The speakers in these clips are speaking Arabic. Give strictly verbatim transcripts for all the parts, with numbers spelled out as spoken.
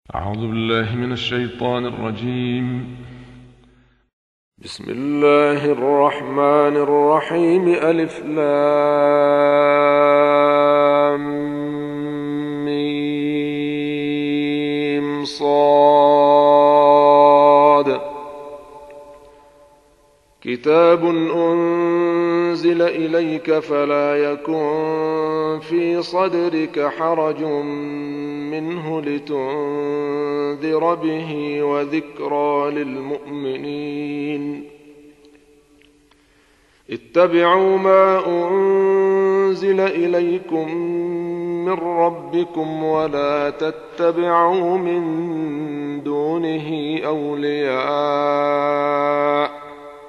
أعوذ بالله من الشيطان الرجيم. بسم الله الرحمن الرحيم. ألف لام ميم صاد. كتاب أنزل إليك فلا يكن في صدرك حرج منه لتنذر به وذكرى للمؤمنين. اتبعوا ما أنزل إليكم من ربكم ولا تتبعوا من دونه أولياء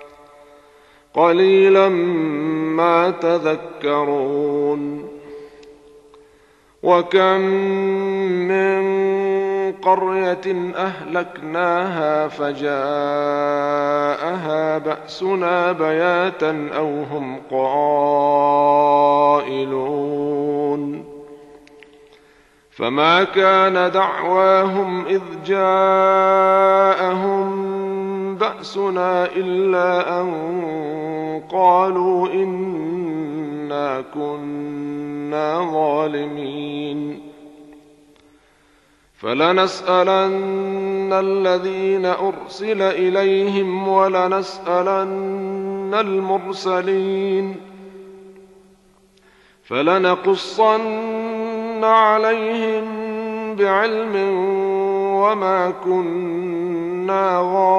قليلا ما تذكرون. وكم من قرية أهلكناها فجاءها بأسنا بياتا أو هم قائلون. فما كان دعواهم إذ جاءهم بأسنا إلا أن قالوا إنا كنا ظالمين. فلنسألن الذين أرسل إليهم ولنسألن المرسلين. فلنقصن عليهم بعلم وما كنا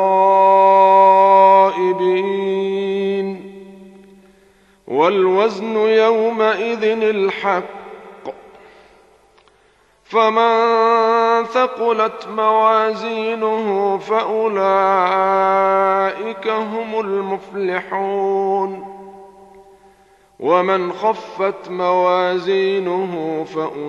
غائبين. والوزن يومئذ الحق. فمن ثقلت موازينه فأولئك هم المفلحون. ومن خفت موازينه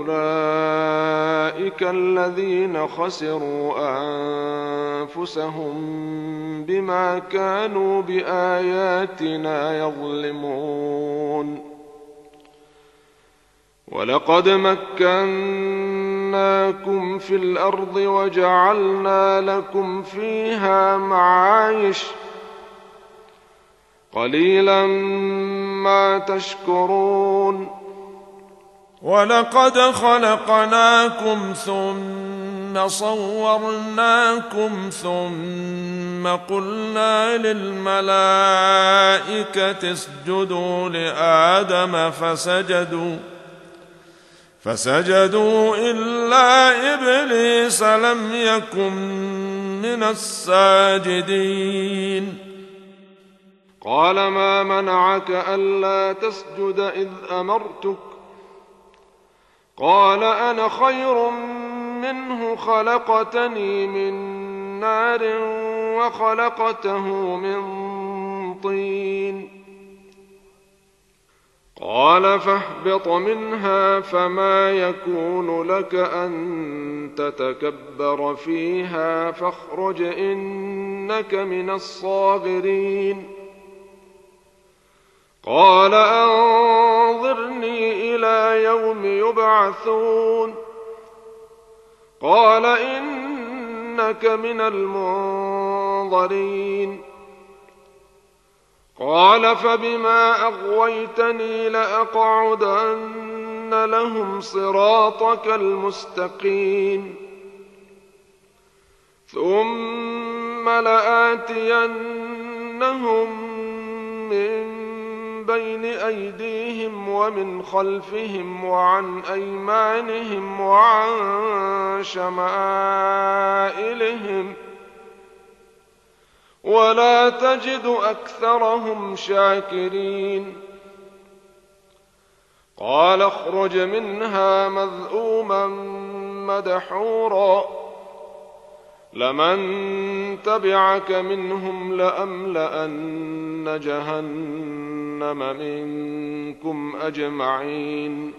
فأولئك الذين خسروا أنفسهم بما كانوا بآياتنا يظلمون. ولقد مكناكم في الأرض وجعلنا لكم فيها معايش قليلا ما تشكرون. ولقد خلقناكم ثم صورناكم ثم قلنا للملائكة اسجدوا لآدم فسجدوا فسجدوا إلا إبليس لم يكن من الساجدين. قال ما منعك ألا تسجد إذ أمرتك؟ قال أنا خير منه خلقتني من نار وخلقته من طين. قال فاهبط منها فما يكون لك أن تتكبر فيها فاخرج إنك من الصاغرين. قال أنظرني إلى يوم يبعثون. قال إنك من المنظرين. قال فبما أغويتني لأقعدن لهم صراطك المستقيم ثم لآتينهم من بين أيديهم ومن خلفهم وعن أيمانهم وعن شمائلهم ولا تجد أكثرهم شاكرين. قال اخرج منها مذءوما مدحورا لمن تبعك منهم لأملأن جهنم منكم أجمعين.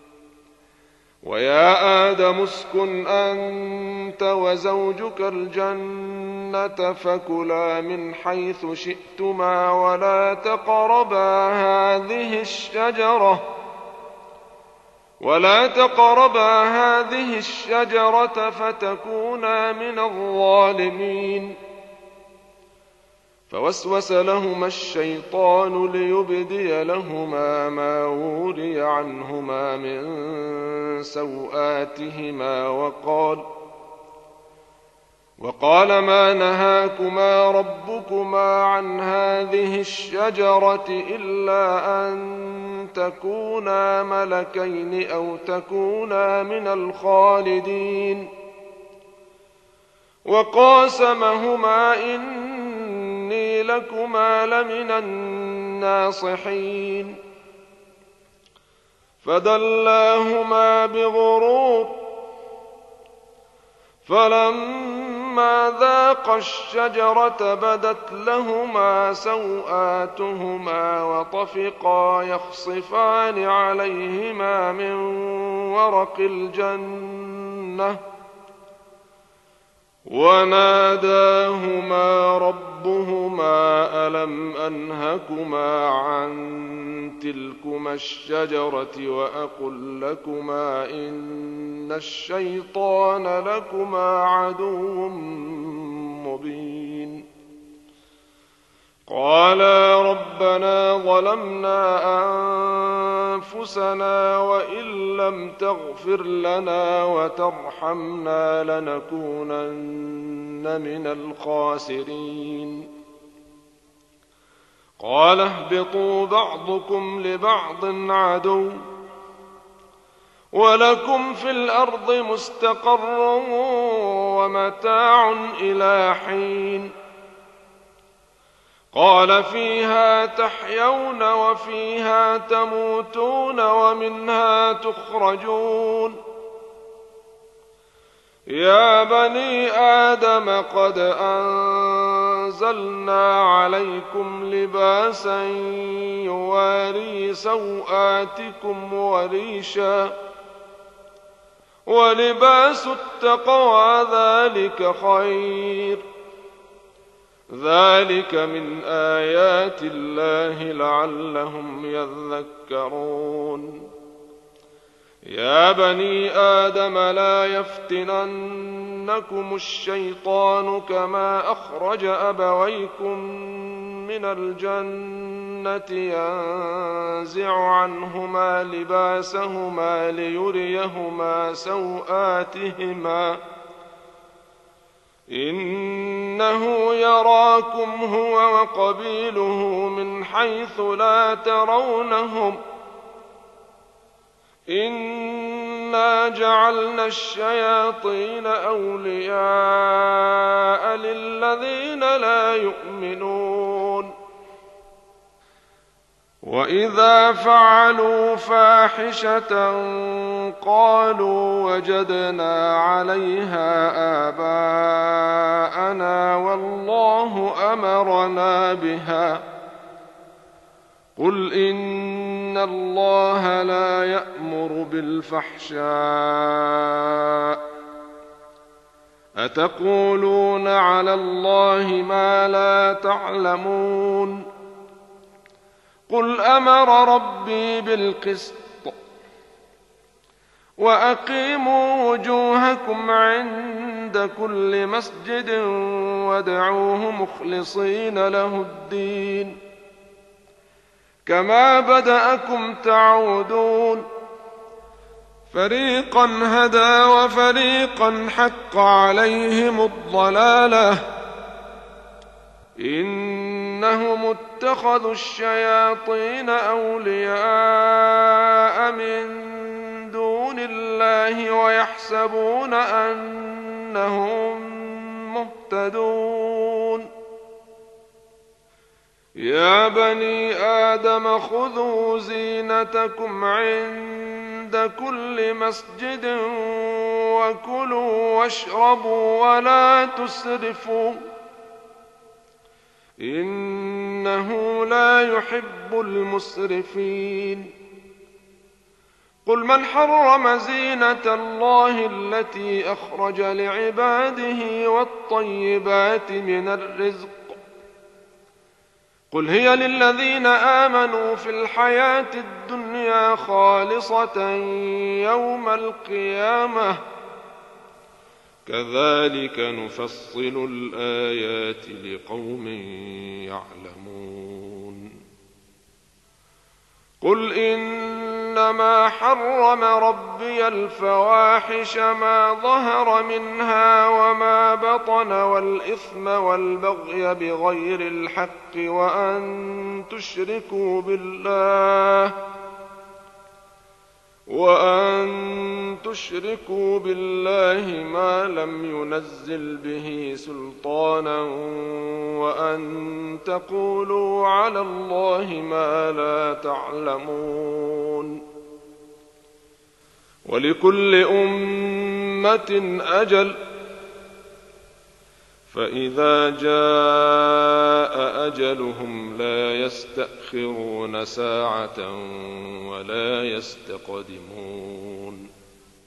ويا آدم اسكن أنت وزوجك الجنة فكلا من حيث شئتما ولا تقربا هذه الشجرة ولا تقربا هذه الشجرة فتكونا من الظالمين. فوسوس لهما الشيطان ليبدي لهما ما وري عنهما من سوآتهما وقال وقال ما نهاكما ربكما عن هذه الشجرة إلا أن تكونا ملكين أو تكونا من الخالدين. وقاسمهما إني لكما لمن الناصحين. فدلاهما بغرور فلما ذاقا الشجرة بدت لهما سوآتهما وطفقا يخصفان عليهما من ورق الجنة وناداهما ربهما ألم أنهكما عن تلكما الشجرة وأقل لكما إن الشيطان لكما عدو مبين. قالا ربنا ظلمنا أنفسنا وإن لم تغفر لنا وترحمنا لنكونن من الخاسرين. قال اهبطوا بعضكم لبعض عدو ولكم في الأرض مستقر ومتاع إلى حين. قال فيها تحيون وفيها تموتون ومنها تخرجون. يا بني آدم قد أنزلنا عليكم لباسا يواري سوآتكم وريشا ولباس التقوى ذلك خير. ذلك من آيات الله لعلهم يذكرون. يا بني آدم لا يفتننكم الشيطان كما أخرج أبويكم من الجنة ينزع عنهما لباسهما ليريهما سوآتهما إنه يراكم هو وقبيله من حيث لا ترونهم إنا جعلنا الشياطين أولياء للذين لا يؤمنون. وإذا فعلوا فاحشة قالوا وجدنا عليها آباءنا والله أمرنا بها قل إن الله لا يأمر بالفحشاء أتقولون على الله ما لا تعلمون. قل أمر ربي بالقسط وأقيموا وجوهكم عند كل مسجد وادعوه مخلصين له الدين كما بدأكم تعودون. فريقا هدى وفريقا حق عليهم الضلالة إنهم اتخذوا الشياطين أولياء من دون الله ويحسبون أنهم مهتدون. يا بني آدم خذوا زينتكم عند كل مسجد وكلوا واشربوا ولا تسرفوا إنه لا يحب المسرفين. قل من حرم زينة الله التي أخرج لعباده والطيبات من الرزق قل هي للذين آمنوا في الحياة الدنيا خالصة يوم القيامة كذلك نفصل الآيات لقوم يعلمون قل إنما حرم ربي الفواحش ما ظهر منها وما بطن والإثم والبغي بغير الحق وأن تشركوا بالله وأن تشركوا بالله ما لم ينزل به سلطانا وأن تقولوا على الله ما لا تعلمون ولكل أمة أجل فإذا جاء أجلهم لا يستأخرون ساعة ولا يستقدمون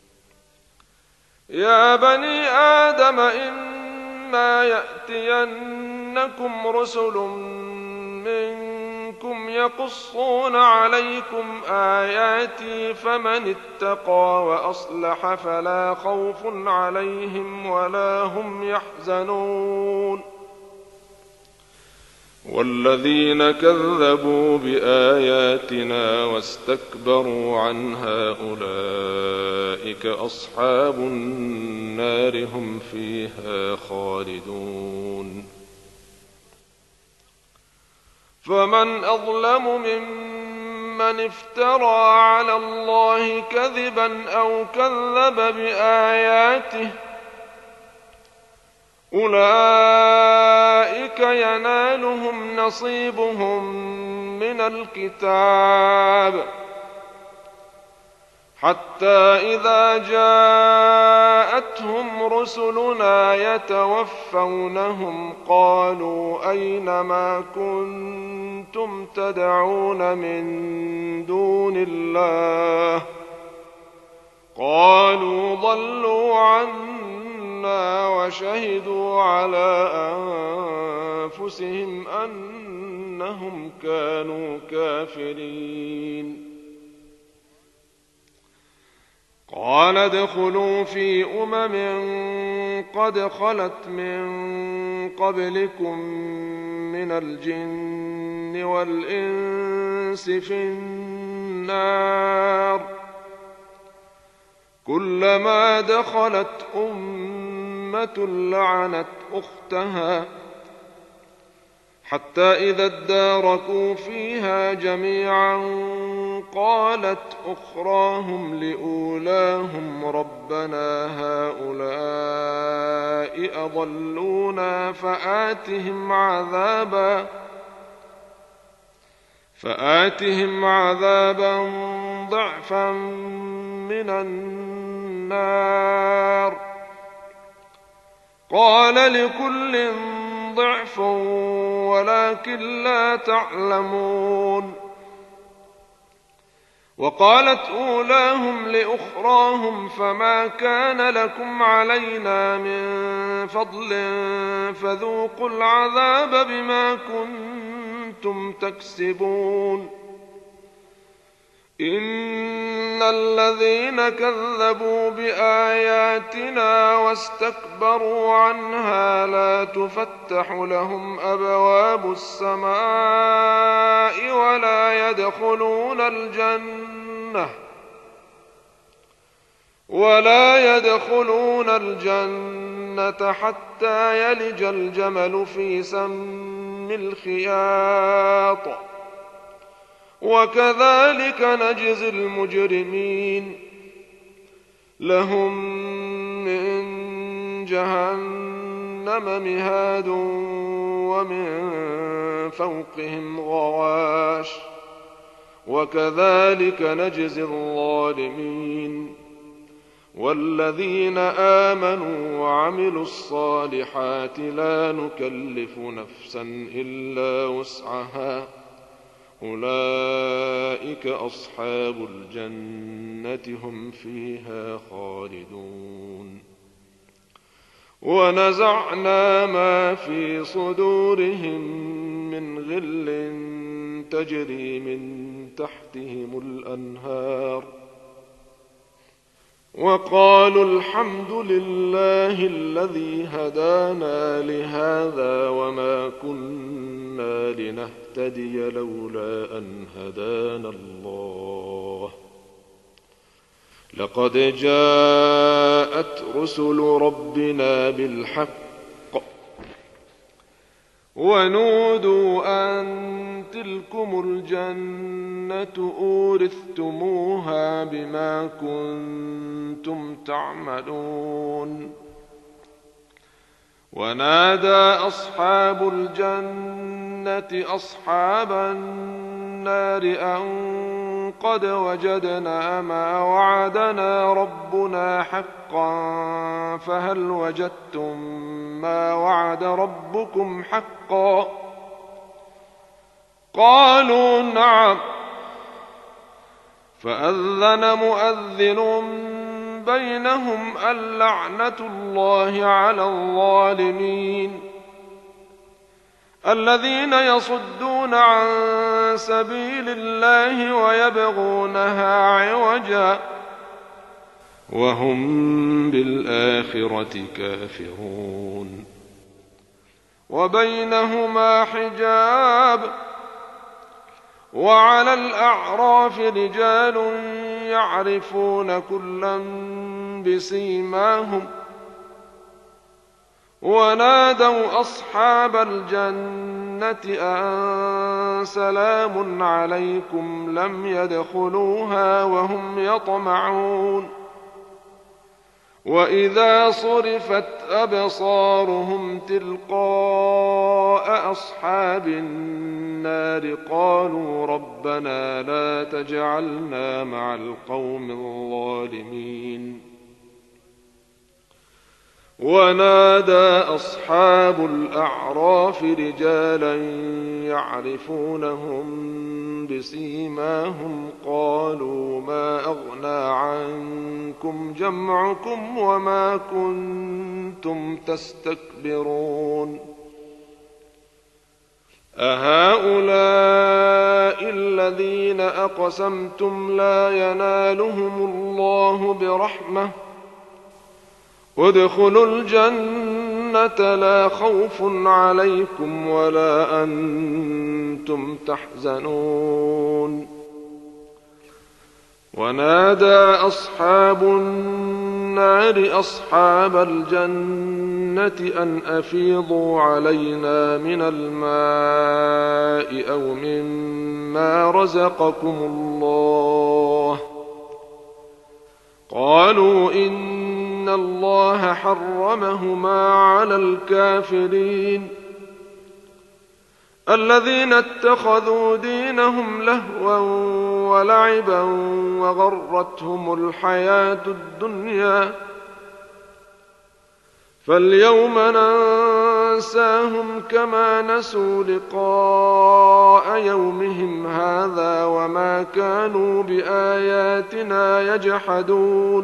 يا بني آدم إما يأتينكم رسل منكم يقصون عليكم آياتي فمن اتقى وأصلح فلا خوف عليهم ولا هم يحزنون والذين كذبوا بآياتنا واستكبروا عنها أولئك أصحاب النار هم فيها خالدون فمن أظلم ممن افترى على الله كذبا أو كذب بآياته أولئك ينالهم نصيبهم من الكتاب حتى إذا جاءتهم رسلنا يتوفونهم قالوا أين ما كنتم تدعون من دون الله قالوا ضلوا عنا وشهدوا على أنفسهم أنهم كانوا كافرين قال ادخلوا في أمم قد خلت من قبلكم من الجن والإنس في النار كلما دخلت أمة لعنت أختها حتى إذا اداركوا فيها جميعا قالت أخراهم لأولاهم ربنا هؤلاء أضلونا فآتهم عذابا فآتهم عذابا ضعفا من النار قال لكل ضعف ولكن لا تعلمون وقالت أولاهم لأخراهم فما كان لكم علينا من فضل فذوقوا العذاب بما كنتم تكسبون إن الذين كذبوا بآياتنا واستكبروا عنها لا تفتح لهم أبواب السماء ولا يدخلون الجنة ولا يدخلون الجنة حتى يلج الجمل في سم الخياط وكذلك نجزي المجرمين لهم من جهنم مهاد ومن فوقهم غواش وكذلك نجزي الظالمين والذين آمنوا وعملوا الصالحات لا نكلف نفسا إلا وسعها أولئك أصحاب الجنة هم فيها خالدون ونزعنا ما في صدورهم من من غل تجري من تحتهم الأنهار وقالوا الحمد لله الذي هدانا لهذا وما كنا لنهتدي لولا أن هدانا الله لقد جاءت رسل ربنا بالحق ونودوا أن تلكم الجنة أورثتموها بما كنتم تعملون ونادى أصحاب الجنة أصحاب النار أن قد وجدنا ما وعدنا ربنا حقا فهل وجدتم ما وعد ربكم حقا قالوا نعم فأذن مؤذن بينهم اللعنة الله على الظالمين الذين يصدون عن سبيل الله ويبغونها عوجا وهم بالآخرة كافرون وبينهما حجاب وعلى الأعراف رجال يعرفون كلا بسيماهم ونادوا أصحاب الجنة أن سلام عليكم لم يدخلوها وهم يطمعون وإذا صرفت أبصارهم تلقاء أصحاب النار قالوا ربنا لا تجعلنا مع القوم الظالمين ونادى أصحاب الأعراف رجالا يعرفونهم بسيماهم قالوا ما أغنى عنكم جمعكم وما كنتم تستكبرون أهؤلاء الذين أقسمتم لا ينالهم الله برحمة ادخلوا الجنة لا خوف عليكم ولا أنتم تحزنون ونادى أصحاب النار أصحاب الجنة أن أفيضوا علينا من الماء أو مما رزقكم الله قالوا إن الله حرمهما على الكافرين الذين اتخذوا دينهم لهوا ولعبا وغرتهم الحياة الدنيا فاليوم ننساهم كما نسوا لقاء يومهم هذا وما كانوا بآياتنا يجحدون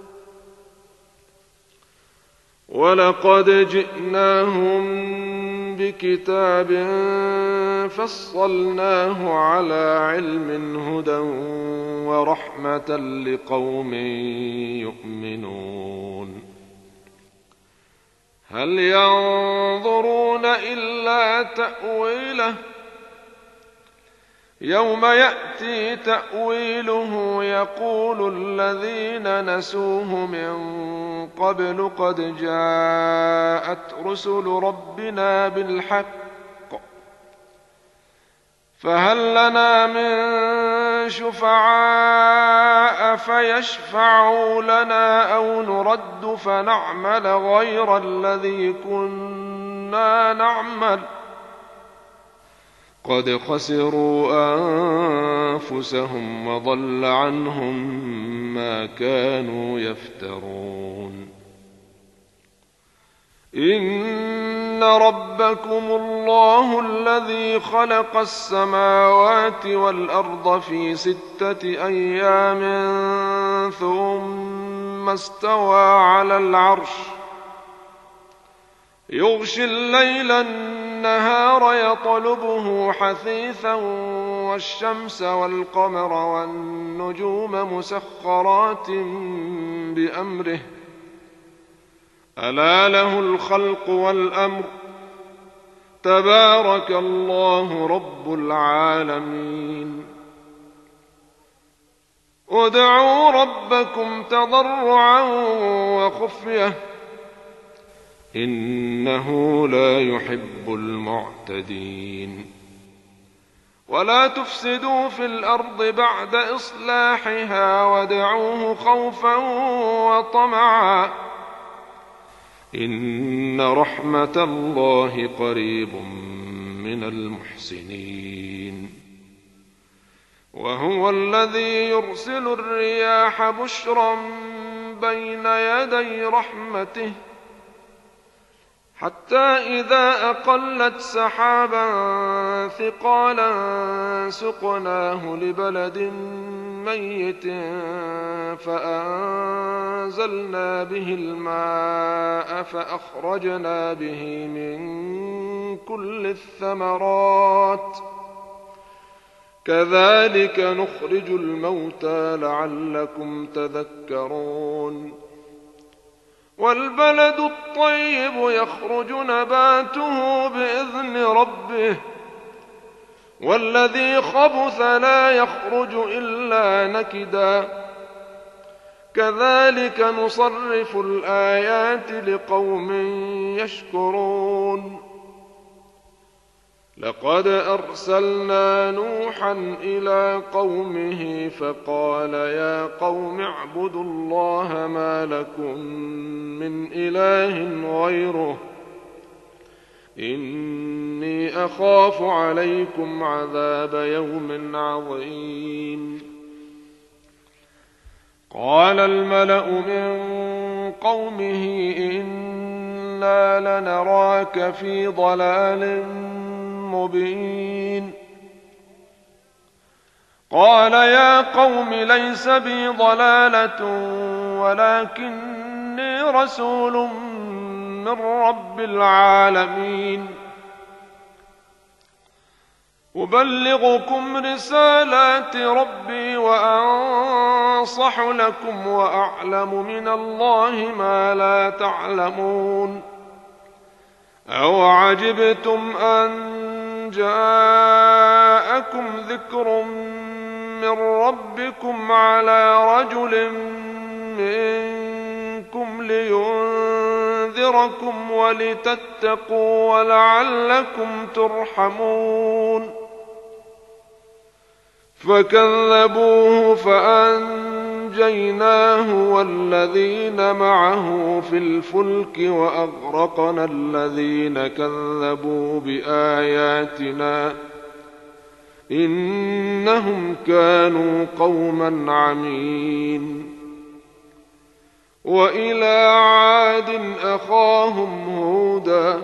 ولقد جئناهم بكتاب فصلناه على علم هدى ورحمة لقوم يؤمنون هل ينظرون إلا تأويله يوم يأتي تأويله يقول الذين نسوه من قبل قد جاءت رسل ربنا بالحق فهل لنا من شفعاء فيشفعوا لنا أو نرد فنعمل غير الذي كنا نعمل قد خسروا أنفسهم وضل عنهم ما كانوا يفترون إن ربكم الله الذي خلق السماوات والأرض في ستة أيام ثم استوى على العرش يغشي الليل النهار يطلبه حثيثا والشمس والقمر والنجوم مسخرات بأمره ألا له الخلق والأمر تبارك الله رب العالمين. ادعوا ربكم تضرعا وخفية إنه لا يحب المعتدين. ولا تفسدوا في الأرض بعد إصلاحها وادعوه خوفا وطمعا إن رحمة الله قريب من المحسنين. وهو الذي يرسل الرياح بشرا بين يدي رحمته حتى إذا أقلت سحابا ثقالا سقناه لبلد ميت فأنزلنا به الماء فأخرجنا به من كل الثمرات كذلك نخرج الموتى لعلكم تذكرون. والبلد الطيب يخرج نباته بإذن ربه والذي خبث لا يخرج إلا نكدا كذلك نصرف الآيات لقوم يشكرون. لقد أرسلنا نوحا إلى قومه فقال يا قوم اعبدوا الله ما لكم من إله غيره إني أخاف عليكم عذاب يوم عظيم. قال الملأ من قومه إنا لنراك في ضلال مبين. قال يا قوم ليس بي ضلالة ولكني رسول من رب العالمين أبلغكم رسالات ربي وأنصح لكم وأعلم من الله ما لا تعلمون. أو عجبتم أن جاءكم ذكر من ربكم على رجل منكم لينذركم ولتتقوا ولعلكم ترحمون. فكذبوه فأنجيناه والذين معه في الفلك وأغرقنا الذين كذبوا بآياتنا إنهم كانوا قوما عمين. وإلى عاد أخاهم هودا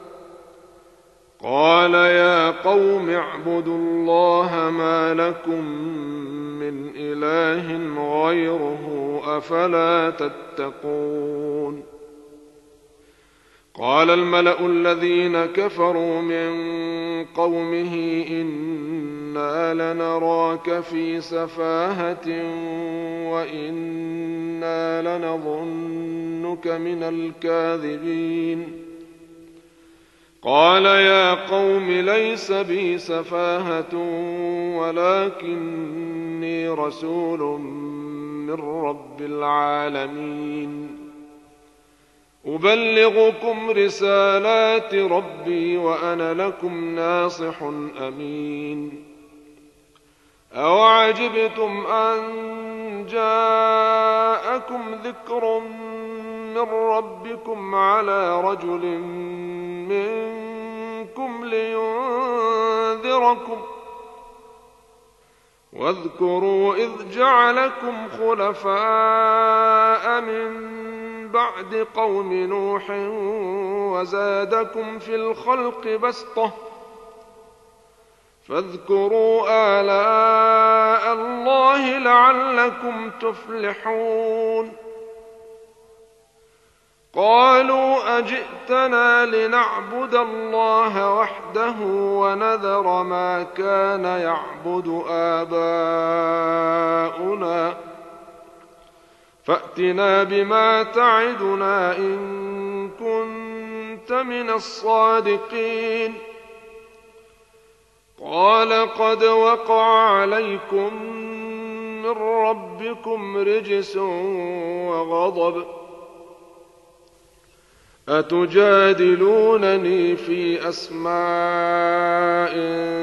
قال يا قوم اعبدوا الله ما لكم من إله غيره أفلا تتقون. قال الملأ الذين كفروا من قومه إنا لنراك في سفاهة وإنا لنظنك من الكاذبين. قال يا قوم ليس بي سفاهة ولكني رسول من رب العالمين أبلغكم رسالات ربي وأنا لكم ناصح أمين. أو عجبتم أن جاءكم ذكر من ربكم على رجل منكم لينذركم واذكروا إذ جعلكم خلفاء من بعد قوم نوح وزادكم في الخلق بسطة فاذكروا آلاء الله لعلكم تفلحون. قالوا أجئتنا لنعبد الله وحده ونذر ما كان يعبد آباؤنا فأتنا بما تعدنا إن كنت من الصادقين قال قد وقع عليكم من ربكم رجس وغضب أتجادلونني في أسماء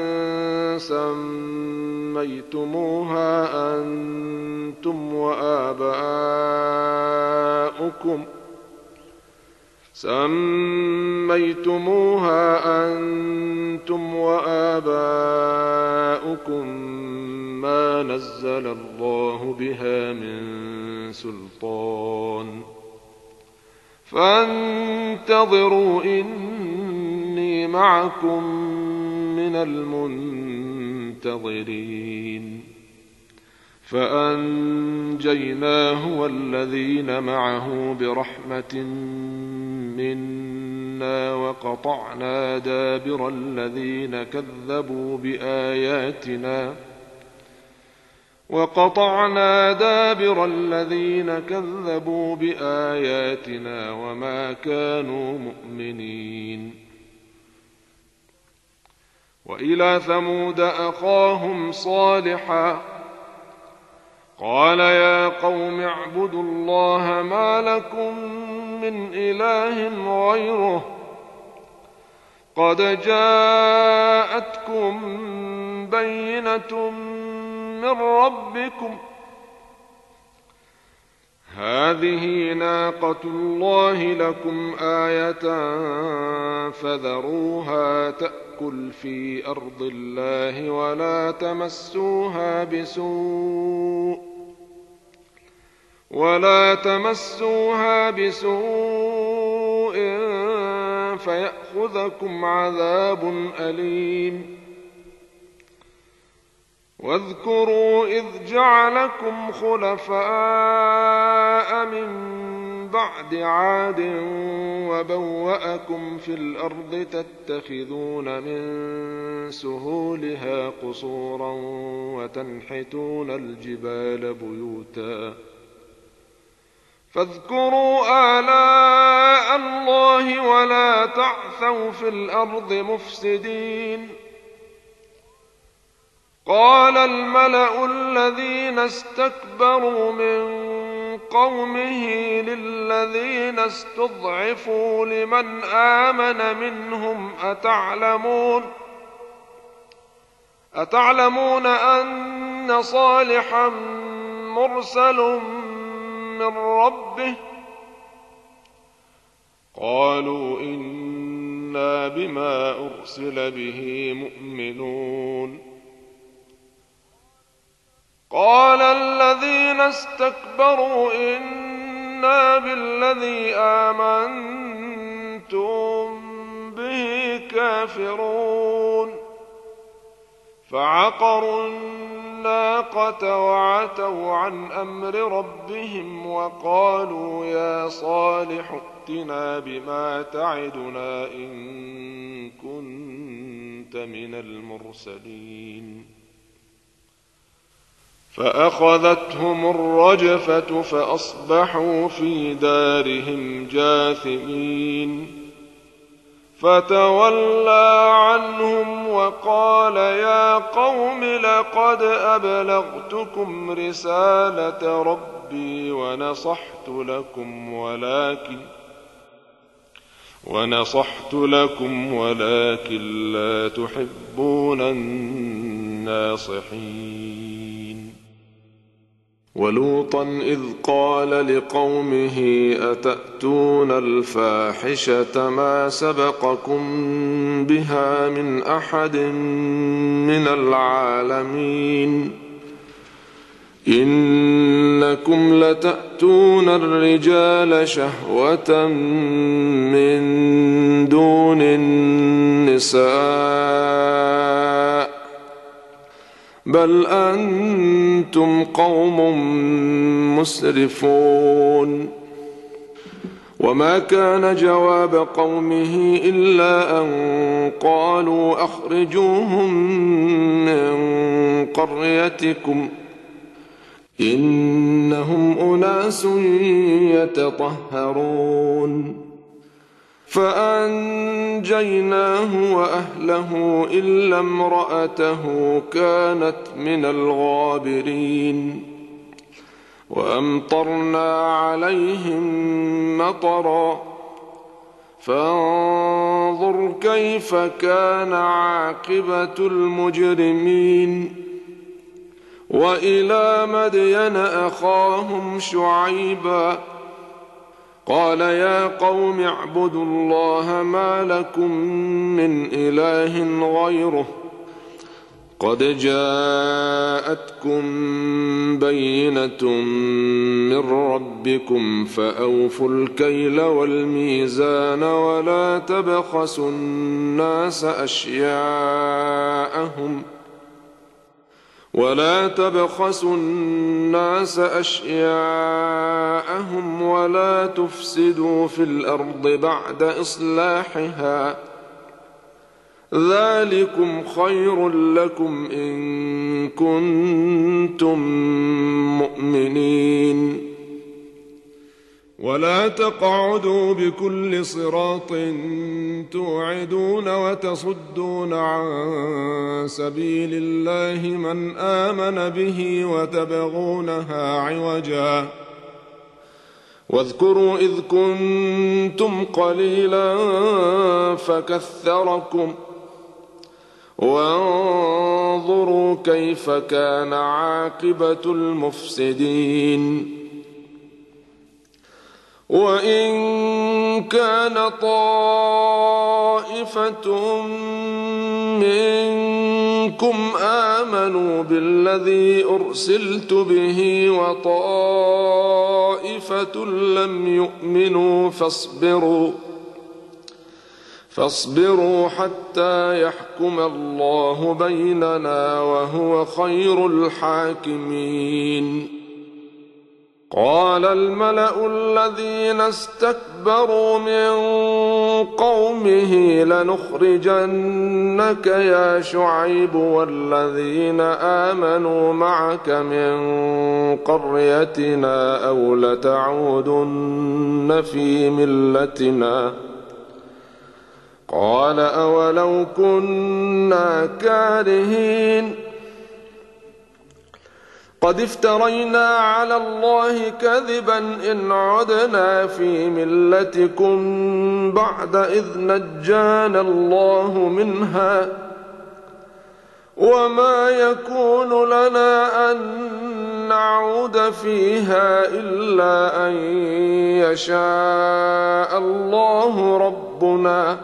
سميتموها أنتم وآباؤكم سميتموها أنتم وآباؤكم ما نزل الله بها من سلطان فانتظروا إني معكم من المنتظرين فأنجيناه والذين معه برحمة منا وقطعنا دابر الذين كذبوا بآياتنا وقطعنا دابر الذين كذبوا بآياتنا وما كانوا مؤمنين وإلى ثمود أخاهم صالحا قال يا قوم اعبدوا الله ما لكم من إله غيره قد جاءتكم بينة من ربكم هذه ناقة الله لكم آية فذروها تأكل في أرض الله ولا تمسوها بسوء ولا تمسوها بسوء فيأخذكم عذاب أليم واذكروا إذ جعلكم خلفاء من بعد عاد وبوأكم في الأرض تتخذون من سهولها قصورا وتنحتون الجبال بيوتا فاذكروا آلاء الله ولا تعثوا في الأرض مفسدين قال الملأ الذين استكبروا من قومه للذين استضعفوا لمن آمن منهم أتعلمون أتعلمون أن صالحا مرسل من ربه قالوا إنا بما أرسل به مؤمنون قال الذين استكبروا إنا بالذي آمنتم به كافرون فعقروا الناقة وعتوا عن أمر ربهم وقالوا يا صالح ائتنا بما تعدنا إن كنت من المرسلين فأخذتهم الرجفة فأصبحوا في دارهم جاثمين فتولى عنهم وقال يا قوم لقد أبلغتكم رسالة ربي ونصحت لكم ولكن ونصحت لكم ولكن لا تحبون الناصحين ولوطا إذ قال لقومه أتأتون الفاحشة ما سبقكم بها من أحد من العالمين إنكم لتأتون الرجال شهوة من دون النساء بل أنتم قوم مسرفون وما كان جواب قومه إلا أن قالوا أخرجوهم من قريتكم إنهم أناس يتطهرون فأنجيناه وأهله إلا امرأته كانت من الغابرين وأمطرنا عليهم مطرا فانظر كيف كان عاقبة المجرمين وإلى مدين أخاهم شعيبا قال يا قوم اعبدوا الله ما لكم من إله غيره قد جاءتكم بينة من ربكم فأوفوا الكيل والميزان ولا تبخسوا الناس أشياءهم ولا تبخسوا الناس أشياءهم ولا تفسدوا في الأرض بعد إصلاحها ذلكم خير لكم إن كنتم مؤمنين ولا تقعدوا بكل صراط توعدون وتصدون عن سبيل الله من آمن به وتبغونها عوجا واذكروا إذ كنتم قليلا فكثركم وانظروا كيف كان عاقبة المفسدين وإن كان طائفة منكم آمنوا بالذي أرسلت به وطائفة لم يؤمنوا فاصبروا فاصبروا حتى يحكم الله بيننا وهو خير الحاكمين قال الملأ الذين استكبروا من قومه لنخرجنك يا شعيب والذين آمنوا معك من قريتنا أو لتعودن في ملتنا قال أولو كنا كارهين قد افترينا على الله كذبا إن عدنا في ملتكم بعد إذ نجانا الله منها وما يكون لنا أن نعود فيها إلا أن يشاء الله ربنا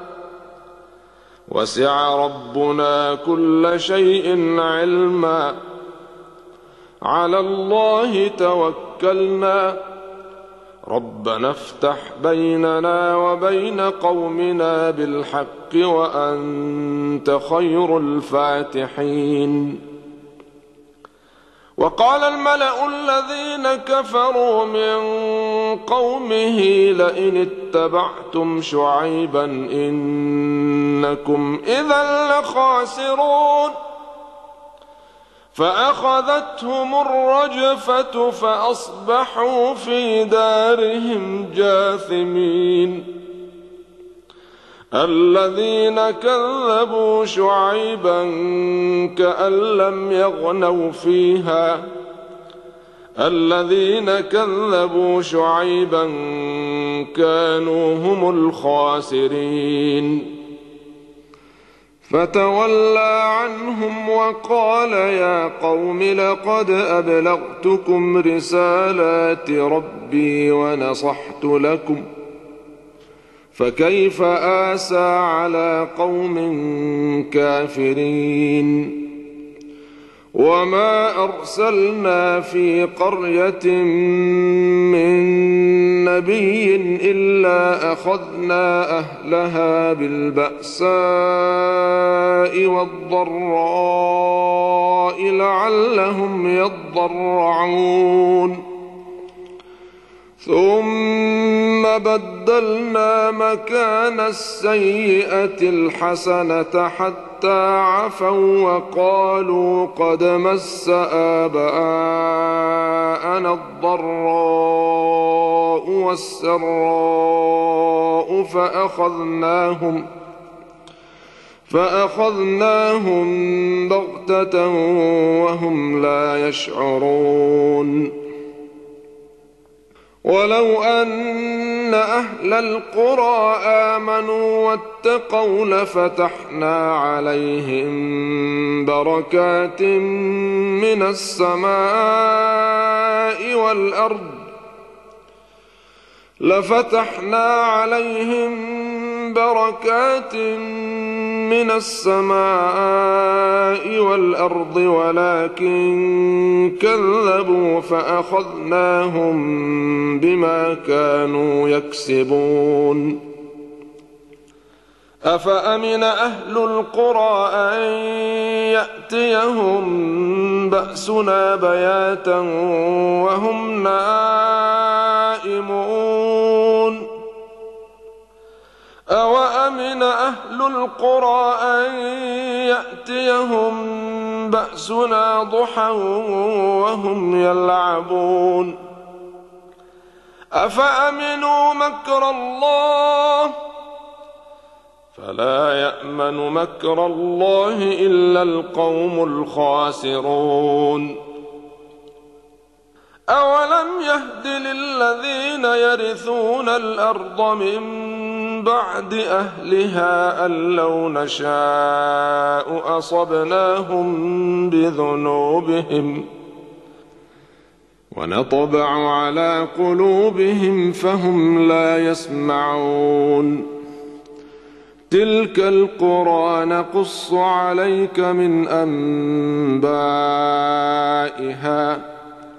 وسع ربنا كل شيء علما على الله توكلنا ربنا افتح بيننا وبين قومنا بالحق وأنت خير الفاتحين وقال الملأ الذين كفروا من قومه لئن اتبعتم شعيبا إنكم إذا لخاسرون فأخذتهم الرجفة فأصبحوا في دارهم جاثمين الذين كذبوا شعيبا كأن لم يغنوا فيها الذين كذبوا شعيبا كانوا هم الخاسرين فتولى عنهم وقال يا قوم لقد أبلغتكم رسالات ربي ونصحت لكم فكيف آسى على قوم كافرين وما أرسلنا في قرية من نبي إلا أخذنا أهلها بالبأساء والضراء لعلهم يضرعون ثم بدلنا مكان السيئة الحسنة حتى عفوا وقالوا قد مس آباءنا الضراء والسراء فأخذناهم فأخذناهم بغتة وهم لا يشعرون ولو أن أهل القرى آمنوا واتقوا لفتحنا عليهم بركات من السماء والأرض لفتحنا عليهم بركات من السماء والأرض ولكن كذبوا فأخذناهم بما كانوا يكسبون أفأمن أهل القرى أن يأتيهم بأسنا بياتا وهم نائمون أوأمن أهل القرى أن يأتيهم بأسنا ضحى وهم يلعبون أفأمنوا مكر الله فلا يأمن مكر الله إلا القوم الخاسرون أولم يهد للذين يرثون الأرض من بعد أهلها أن لو نشاء أصبناهم بذنوبهم ونطبع على قلوبهم فهم لا يسمعون تلك القرى نقص عليك من أنبائها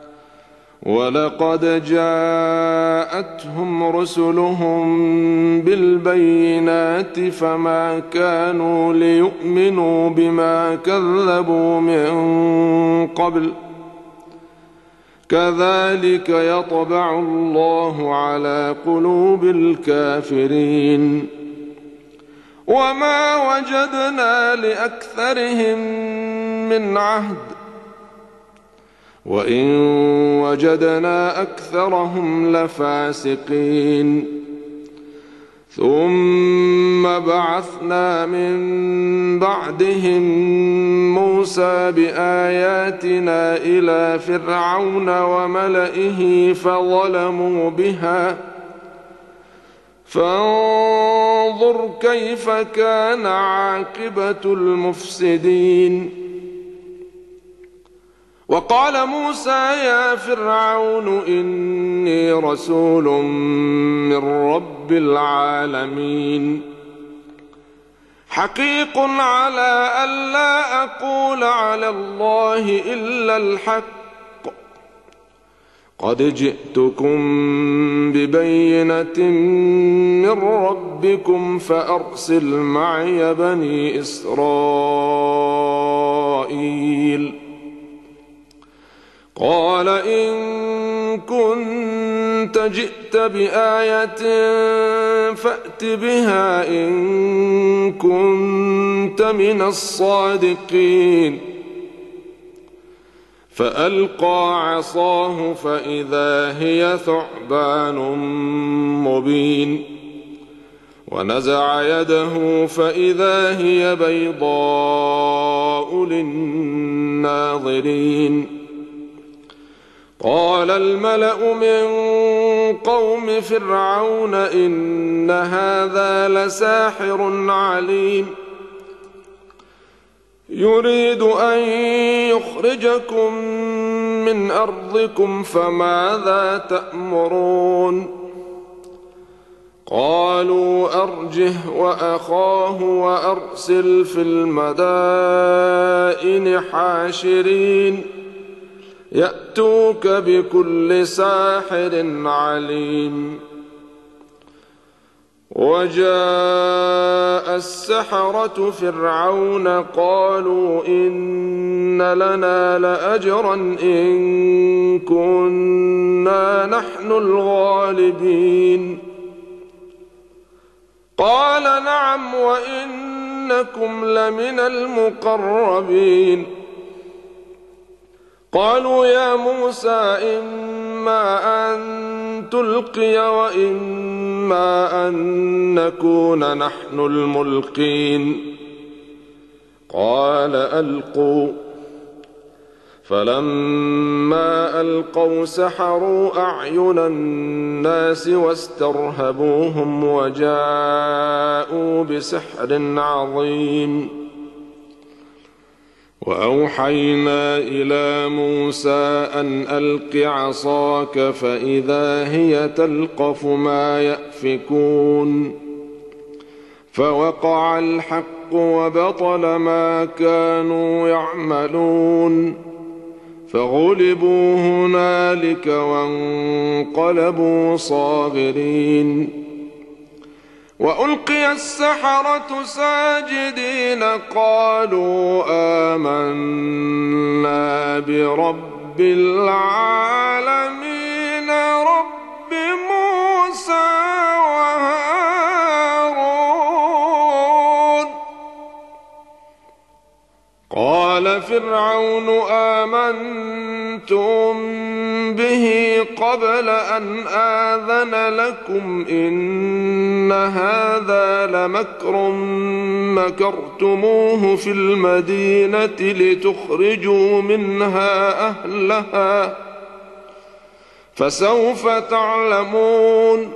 ولقد جاءتهم رسلهم بالبينات فما كانوا ليؤمنوا بما كذبوا من قبل كذلك يطبع الله على قلوب الكافرين وما وجدنا لأكثرهم من عهد وإن وجدنا أكثرهم لفاسقين ثم بعثنا من بعدهم موسى بآياتنا إلى فرعون وملئه فظلموا بها فانظر كيف كان عاقبة المفسدين وقال موسى يا فرعون إني رسول من رب العالمين حقيق على ألا أقول على الله إلا الحق قد جئتكم ببينة من ربكم فأرسل معي بني إسرائيل قال إن كنت جئت بآية فأت بها إن كنت من الصادقين فألقى عصاه فإذا هي ثعبان مبين ونزع يده فإذا هي بيضاء للناظرين قال الملأ من قوم فرعون إن هذا لساحر عليم يريد أن يخرجكم من أرضكم فماذا تأمرون قالوا أرجه وأخاه وأرسل في المدائن حاشرين يأتوك بكل ساحر عليم وجاء السحرة فرعون قالوا إن لنا لأجرا إن كنا نحن الغالبين قال نعم وإنكم لمن المقربين قالوا يا موسى إما أن تلقي وإما أن نكون نحن الملقين قال ألقوا فلما ألقوا سحروا أعين الناس واسترهبوهم وجاءوا بسحر عظيم وأوحينا إلى موسى أن ألق عصاك فإذا هي تلقف ما يأفكون فوقع الحق وبطل ما كانوا يعملون فغلبوا هنالك وانقلبوا صاغرين وألقي السحرة ساجدين قالوا آمنا برب العالمين رب موسى وهارون قال فرعون آمنتم به قبل أن آذن لكم إن هذا لمكر مكرتموه في المدينة لتخرجوا منها أهلها فسوف تعلمون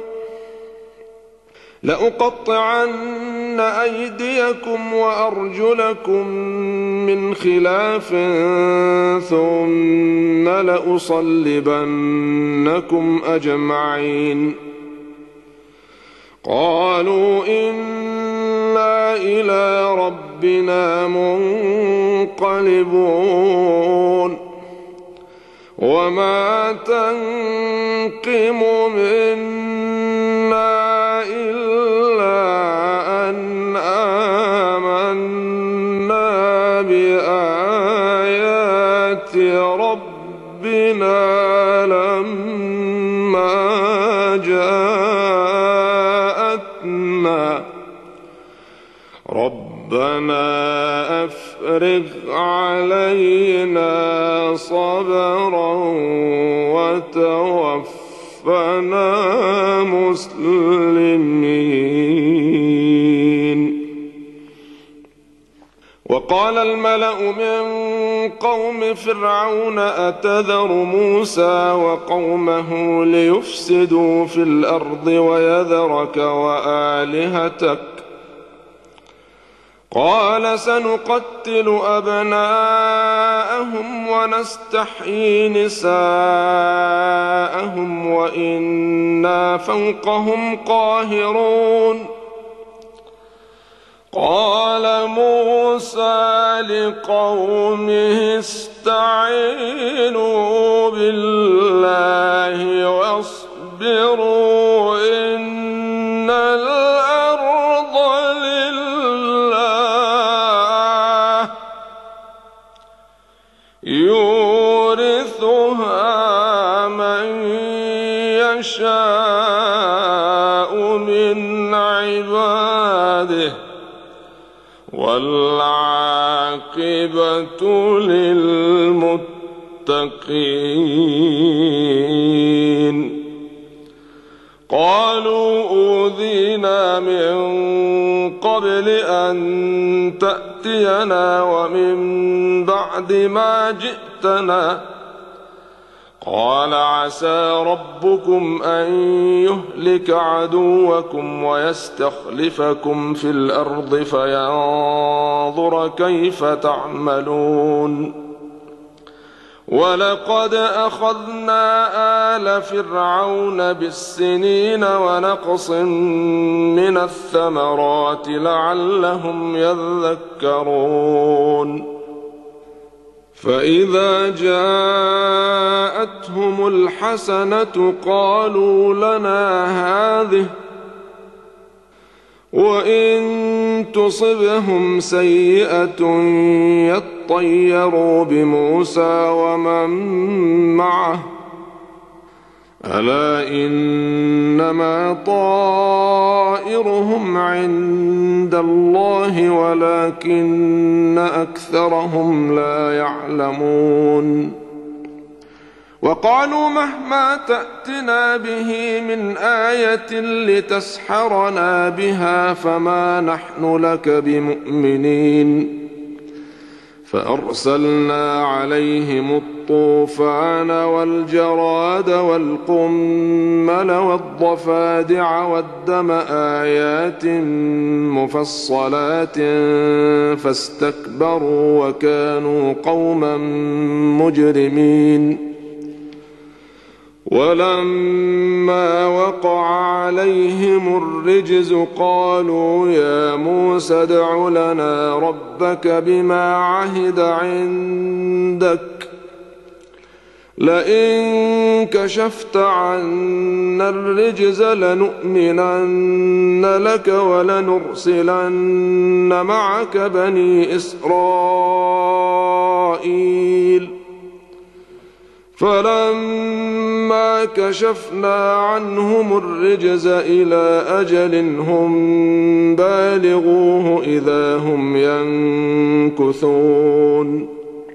لأقطعن أيديكم وأرجلكم من خلاف ثم لأصلبنكم أجمعين قالوا إنا إلى ربنا منقلبون وما تنقم منا إلا أن آمنا بآيات ربنا لما جاءتنا ربنا أفرغ علينا صبرا وتوفنا مسلمين وقال الملأ من قوم فرعون أتذر موسى وقومه ليفسدوا في الأرض ويذرك وآلهتك قال سنقتل أبناءهم ونستحيي نساءهم وإنا فوقهم قاهرون قال موسى لقومه استعينوا بالله واصبروا إن الأرض لله يورثها من يشاء من عباده والعاقبة للمتقين قالوا أوذينا من قبل أن تأتينا ومن بعد ما جئتنا قال عسى ربكم أن يهلك عدوكم ويستخلفكم في الأرض فينظر كيف تعملون ولقد أخذنا آل فرعون بالسنين ونقص من الثمرات لعلهم يذكرون فإذا جاءتهم الحسنة قالوا لنا هذه وإن تصبهم سيئة يطيروا بموسى ومن معه ألا إنما طائرهم عند الله ولكن أكثرهم لا يعلمون وقالوا مهما تأتنا به من آية لتسحرنا بها فما نحن لك بمؤمنين فأرسلنا عليهم الطوفان والجراد والقمل والضفادع والدم آيات مفصلات فاستكبروا وكانوا قوما مجرمين ولما وقع عليهم الرجز قالوا يا موسى ادع لنا ربك بما عهد عندك لئن كشفت عنا الرجز لنؤمنن لك ولنرسلن معك بني إسرائيل فلما كشفنا عنهم الرجز إلى أجل هم بالغوه إذا هم ينكثون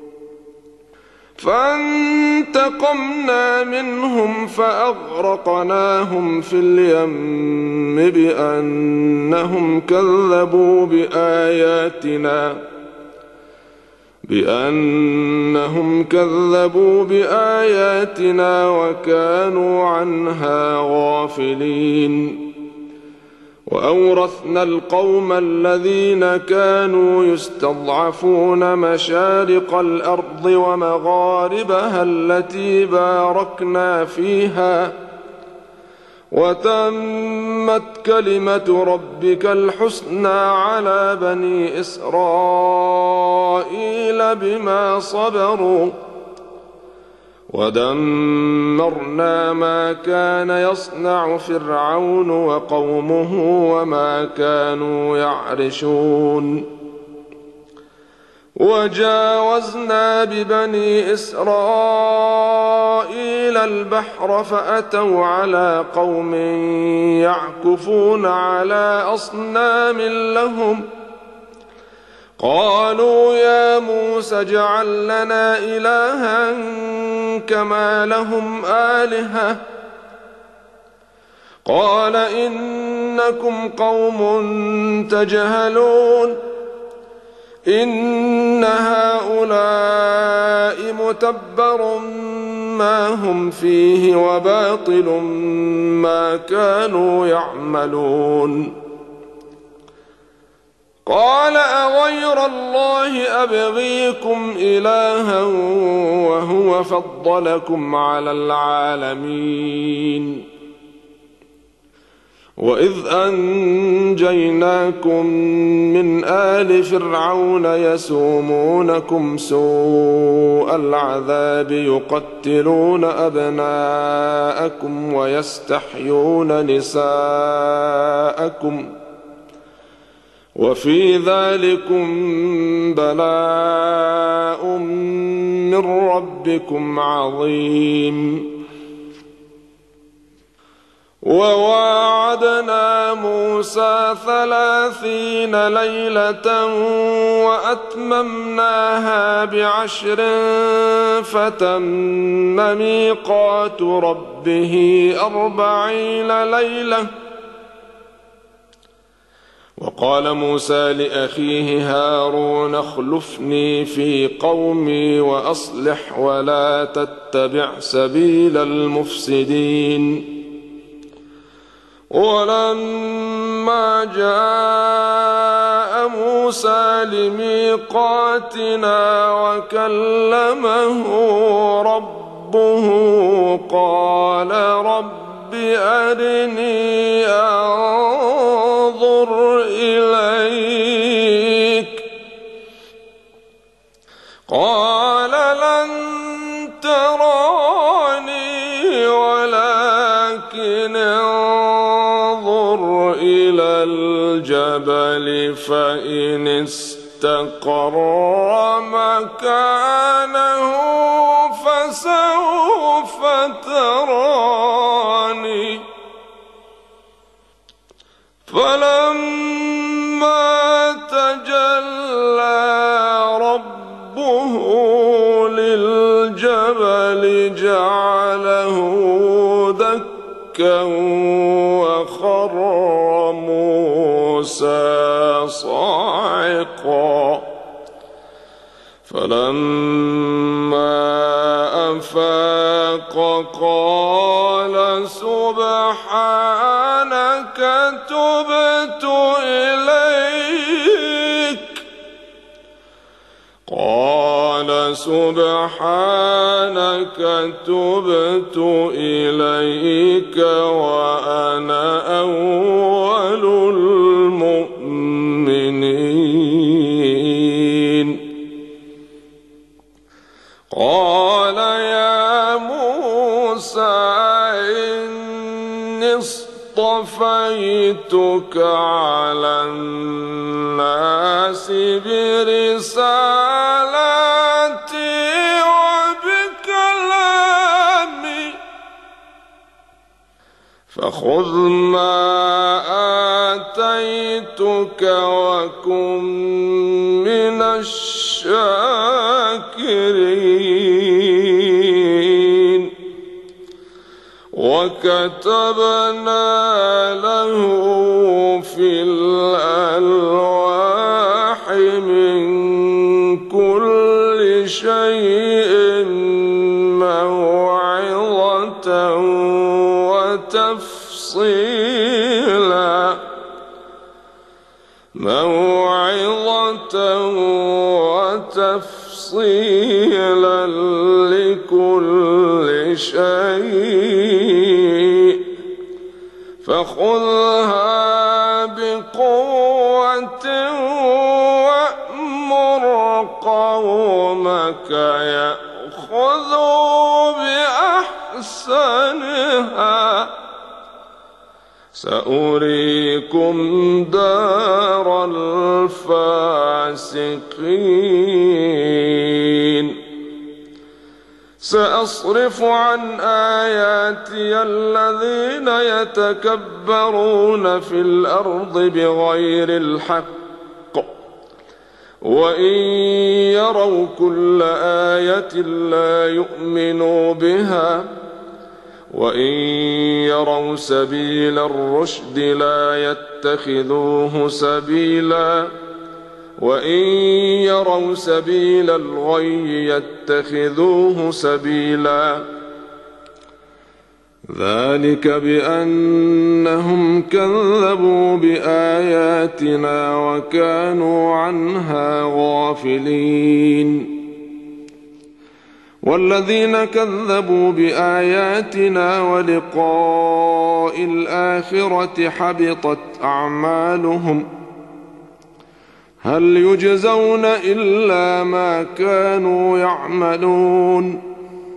فانتقمنا منهم فأغرقناهم في اليم بأنهم كذبوا بآياتنا بأنهم كذبوا بآياتنا وكانوا عنها غافلين وأورثنا القوم الذين كانوا يستضعفون مشارق الأرض ومغاربها التي باركنا فيها وتمت كلمة ربك الحسنى على بني إسرائيل بما صبروا ودمرنا ما كان يصنع فرعون وقومه وما كانوا يعرشون وجاوزنا ببني إسرائيل البحر فأتوا على قوم يعكفون على أصنام لهم قالوا يا موسى اجعل لنا إلها كما لهم آلهة قال إنكم قوم تجهلون إن هؤلاء متبر ما هم فيه وباطل ما كانوا يعملون قال أغير الله أبغيكم إلها وهو فضلكم على العالمين وإذ أنجيناكم من آل فرعون يسومونكم سوء العذاب يقتلون أبناءكم ويستحيون نساءكم وفي ذلكم بلاء من ربكم عظيم وواعدنا موسى ثلاثين ليلة وأتممناها بعشر فتم ميقات ربه أربعين ليلة وقال موسى لأخيه هارون اخلفني في قومي وأصلح ولا تتبع سبيل المفسدين ولما جاء موسى لميقاتنا وكلمه ربه قال رب أرني أنظر إليك قال لن تراني ولكن انظر إلى الجبل فإن استقر مكانه فسوف تراني فلما تجلى ربه للجبل جعله دكا وخر موسى صاعقا فلما أفاق قال سبحانك تبت إليك قال سبحانك تبت إليك وأنا أول المؤمنين قال يا موسى إني اصطفيتك على الناس برسالاتي وبكلامي فخذ ما آتيتك وكن من الشاكرين وكتبنا له في الألواح من كل شيء موعظة وتفصيلا موعظة وتفصيلا لكل شيء فخذها بقوة وأمر قومك يأخذوا بأحسنها سأريكم دار الفاسقين سأصرف عن آياتي الذين يتكبرون في الأرض بغير الحق وإن يروا كل آية لا يؤمنوا بها وإن يروا سبيل الرشد لا يتخذوه سبيلا وإن يروا سبيل الغي يتخذوه سبيلا ذلك بأنهم كذبوا بآياتنا وكانوا عنها غافلين والذين كذبوا بآياتنا ولقاء الآخرة حبطت أعمالهم هل يجزون إلا ما كانوا يعملون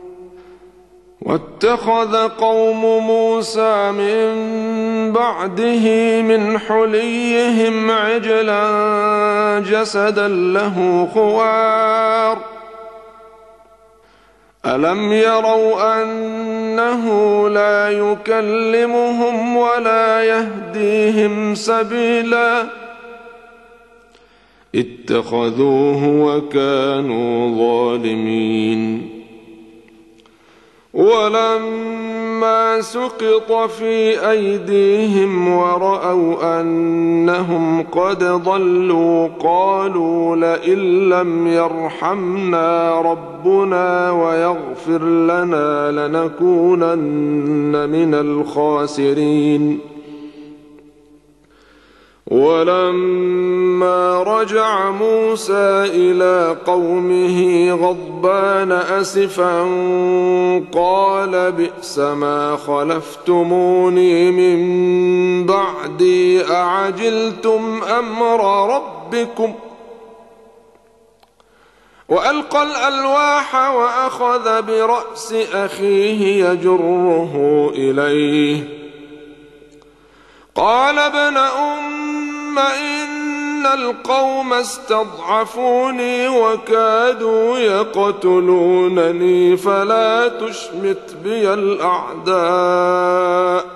واتخذ قوم موسى من بعده من حليهم عجلا جسدا له خوار ألم يروا أنه لا يكلمهم ولا يهديهم سبيلا اتخذوه وكانوا ظالمين ولما سقط في أيديهم ورأوا أنهم قد ضلوا قالوا لئن لم يرحمنا ربنا ويغفر لنا لنكونن من الخاسرين ولما رجع موسى إلى قومه غضبان أسفا قال بئس ما خلفتموني من بعدي أعجلتم أمر ربكم وألقى الألواح وأخذ برأس أخيه يجره إليه قال ابن أم ثم إن القوم استضعفوني وكادوا يقتلونني فلا تشمت بي الأعداء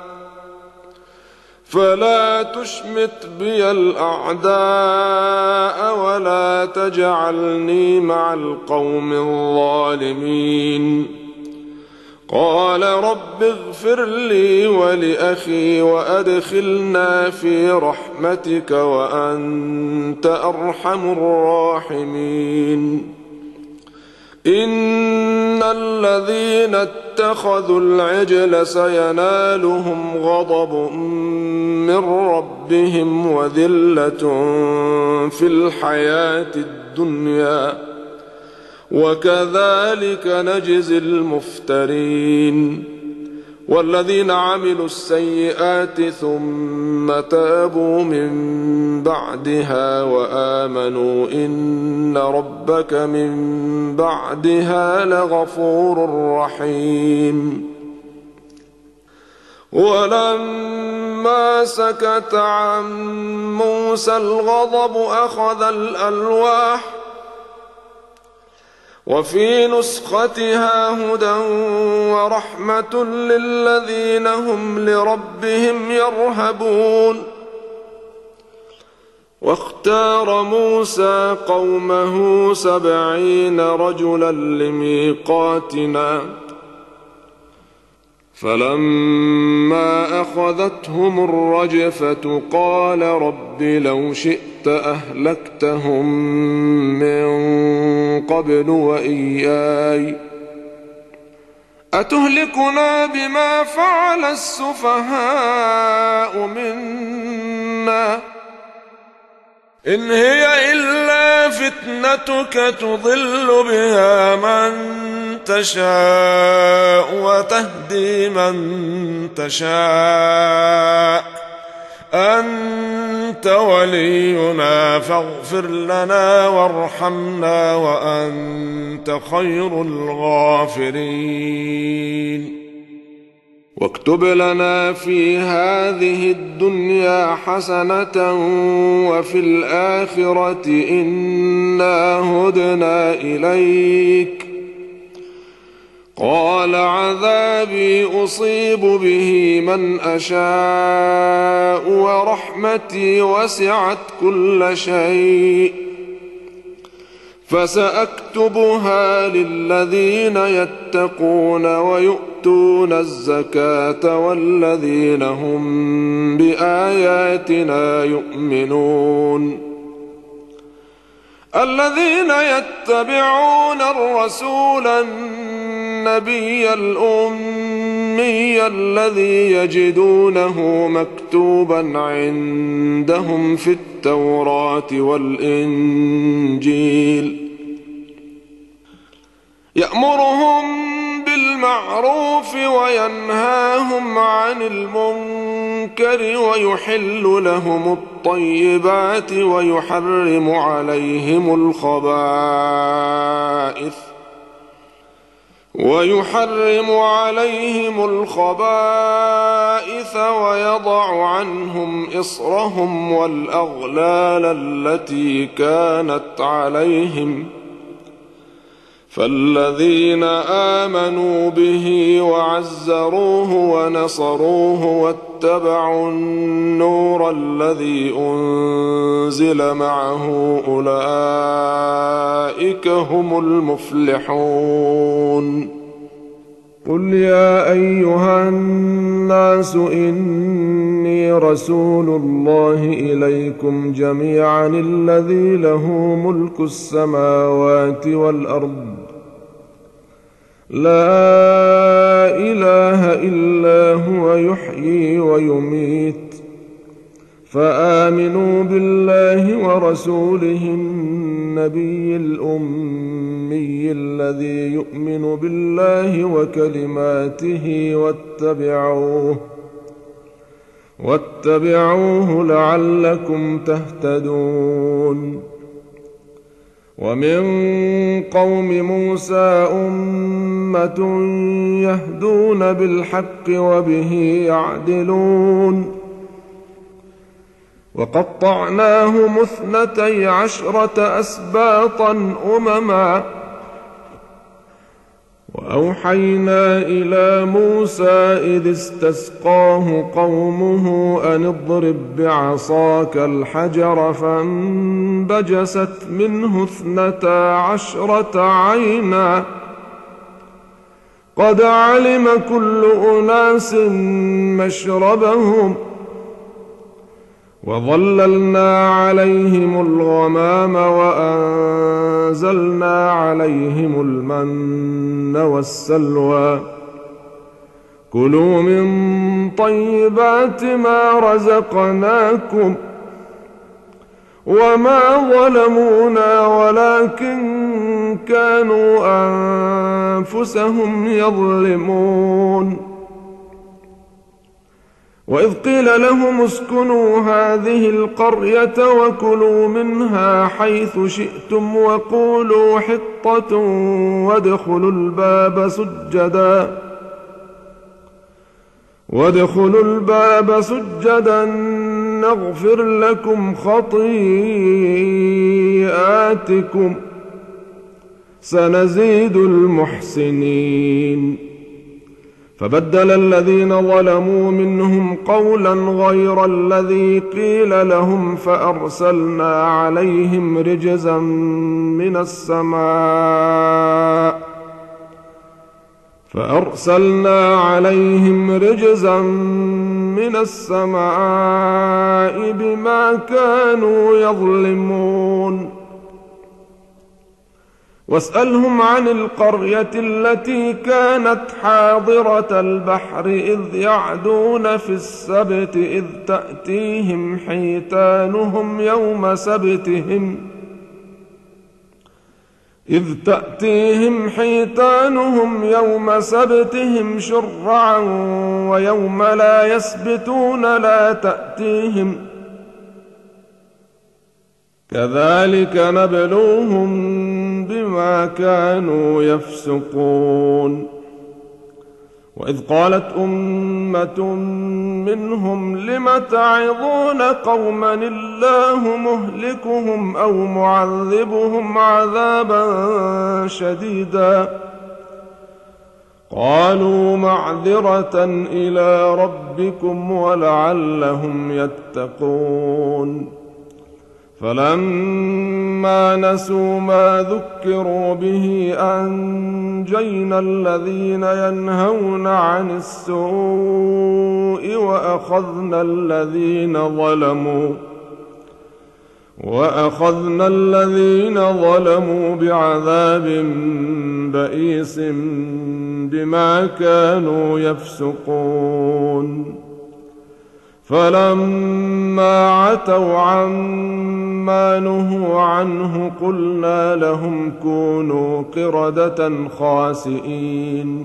فلا تشمت بي الأعداء ولا تجعلني مع القوم الظالمين. قال رب اغفر لي ولأخي وأدخلنا في رحمتك وأنت أرحم الراحمين. إن الذين اتخذوا العجل سينالهم غضب من ربهم وذلة في الحياة الدنيا وكذلك نجزي المفترين. والذين عملوا السيئات ثم تابوا من بعدها وآمنوا إن ربك من بعدها لغفور رحيم. ولما سكت عن موسى الغضب أخذ الألواح وفي نسختها هدى ورحمة للذين هم لربهم يرهبون. واختار موسى قومه سبعين رجلا لميقاتنا فلما أخذتهم الرجفة قال رب لو شئت أهلكتهم من قبل وإياي أتهلكنا بما فعل السفهاء منا إن هي إلا فتنتك تضل بها من تشاء وتهدي من تشاء أنت ولينا فاغفر لنا وارحمنا وأنت خير الغافرين. واكتب لنا في هذه الدنيا حسنة وفي الآخرة إنا هدنا إليك. قال عذابي أصيب به من أشاء ورحمتي وسعت كل شيء فسأكتبها للذين يتقون ويؤتون الزكاة والذين هم بآياتنا يؤمنون. الذين يتبعون الرسول النبي الأمي الذي يجدونه مكتوبا عندهم في التوراة والإنجيل يأمرهم بالمعروف وينهاهم عن المنكر ويحل لهم الطيبات ويحرم عليهم الخبائث ويحرم عليهم الخبائث ويضع عنهم إصرهم والأغلال التي كانت عليهم. فالذين آمنوا به وعزروه ونصروه واتبعوا النور الذي أنزل معه أولئك هم المفلحون. قل يا أيها الناس إني رسول الله إليكم جميعا الذي له ملك السماوات والأرض لا إله إلا هو يحيي ويميت فآمنوا بالله ورسوله النبي الأمي الذي يؤمن بالله وكلماته واتبعوه واتبعوه لعلكم تهتدون. ومن قوم موسى أمة يهدون بالحق وبه يعدلون. وقطعناهم اثنتي عشرة أسباطا أمما وأوحينا إلى موسى إذ استسقاه قومه أن اضرب بعصاك الحجر فانبجست منه اثنتا عشرة عينا قد علم كل أناس مشربهم وظللنا عليهم الغمام وأنزلنا عليهم المن والسلوى كلوا من طيبات ما رزقناكم وما ظلمونا ولكن كانوا أنفسهم يظلمون وإذ قيل لهم اسكنوا هذه القرية وكلوا منها حيث شئتم وقولوا حطة وادخلوا الباب سجدا وادخلوا الباب سجدا نغفر لكم خطيئاتكم سنزيد المحسنين فبدل الذين ظلموا منهم قولا غير الذي قيل لهم فأرسلنا عليهم رجزا من السماء فأرسلنا عليهم رجزا من السماء بما كانوا يظلمون واسألهم عن القرية التي كانت حاضرة البحر إذ يعدون في السبت إذ تأتيهم حيتانهم يوم سبتهم إذ تأتيهم حيتانهم يوم سبتهم شرعا ويوم لا يسبتون لا تأتيهم كذلك نبلوهم بما كانوا يفسقون وإذ قالت أمة منهم لم تعظون قوما الله مهلكهم أو معذبهم عذابا شديدا قالوا معذرة إلى ربكم ولعلهم يتقون فلما نسوا ما ذكروا به أنجينا الذين ينهون عن السوء وأخذنا الذين ظلموا وأخذنا الذين ظلموا بعذاب بئيس بما كانوا يفسقون فلما عتوا عما نهوا عنه قلنا لهم كونوا قردة خاسئين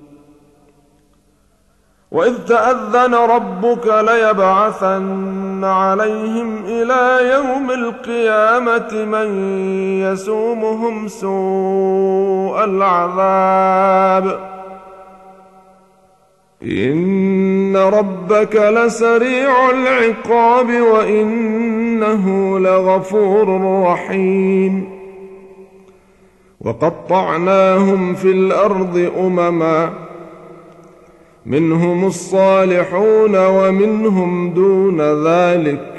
وإذ تأذن ربك ليبعثن عليهم إلى يوم القيامة من يسومهم سوء العذاب إن ربك لسريع العقاب وإنه لغفور رحيم وقطعناهم في الأرض أمما منهم الصالحون ومنهم دون ذلك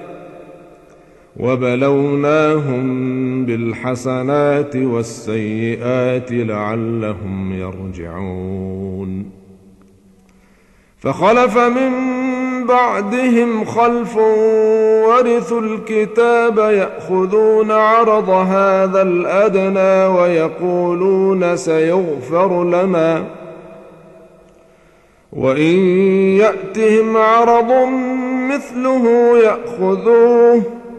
وبلوناهم بالحسنات والسيئات لعلهم يرجعون فخلف من بعدهم خلف ورثوا الكتاب يأخذون عرض هذا الأدنى ويقولون سيغفر لنا وإن يأتهم عرض مثله يأخذوه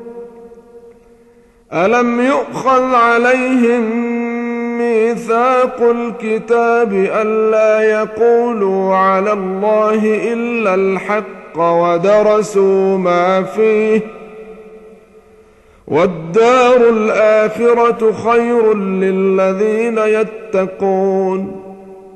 ألم يؤخذ عليهم ميثاق الكتاب ألا يقولوا على الله إلا الحق ودرسوا ما فيه والدار الآخرة خير للذين يتقون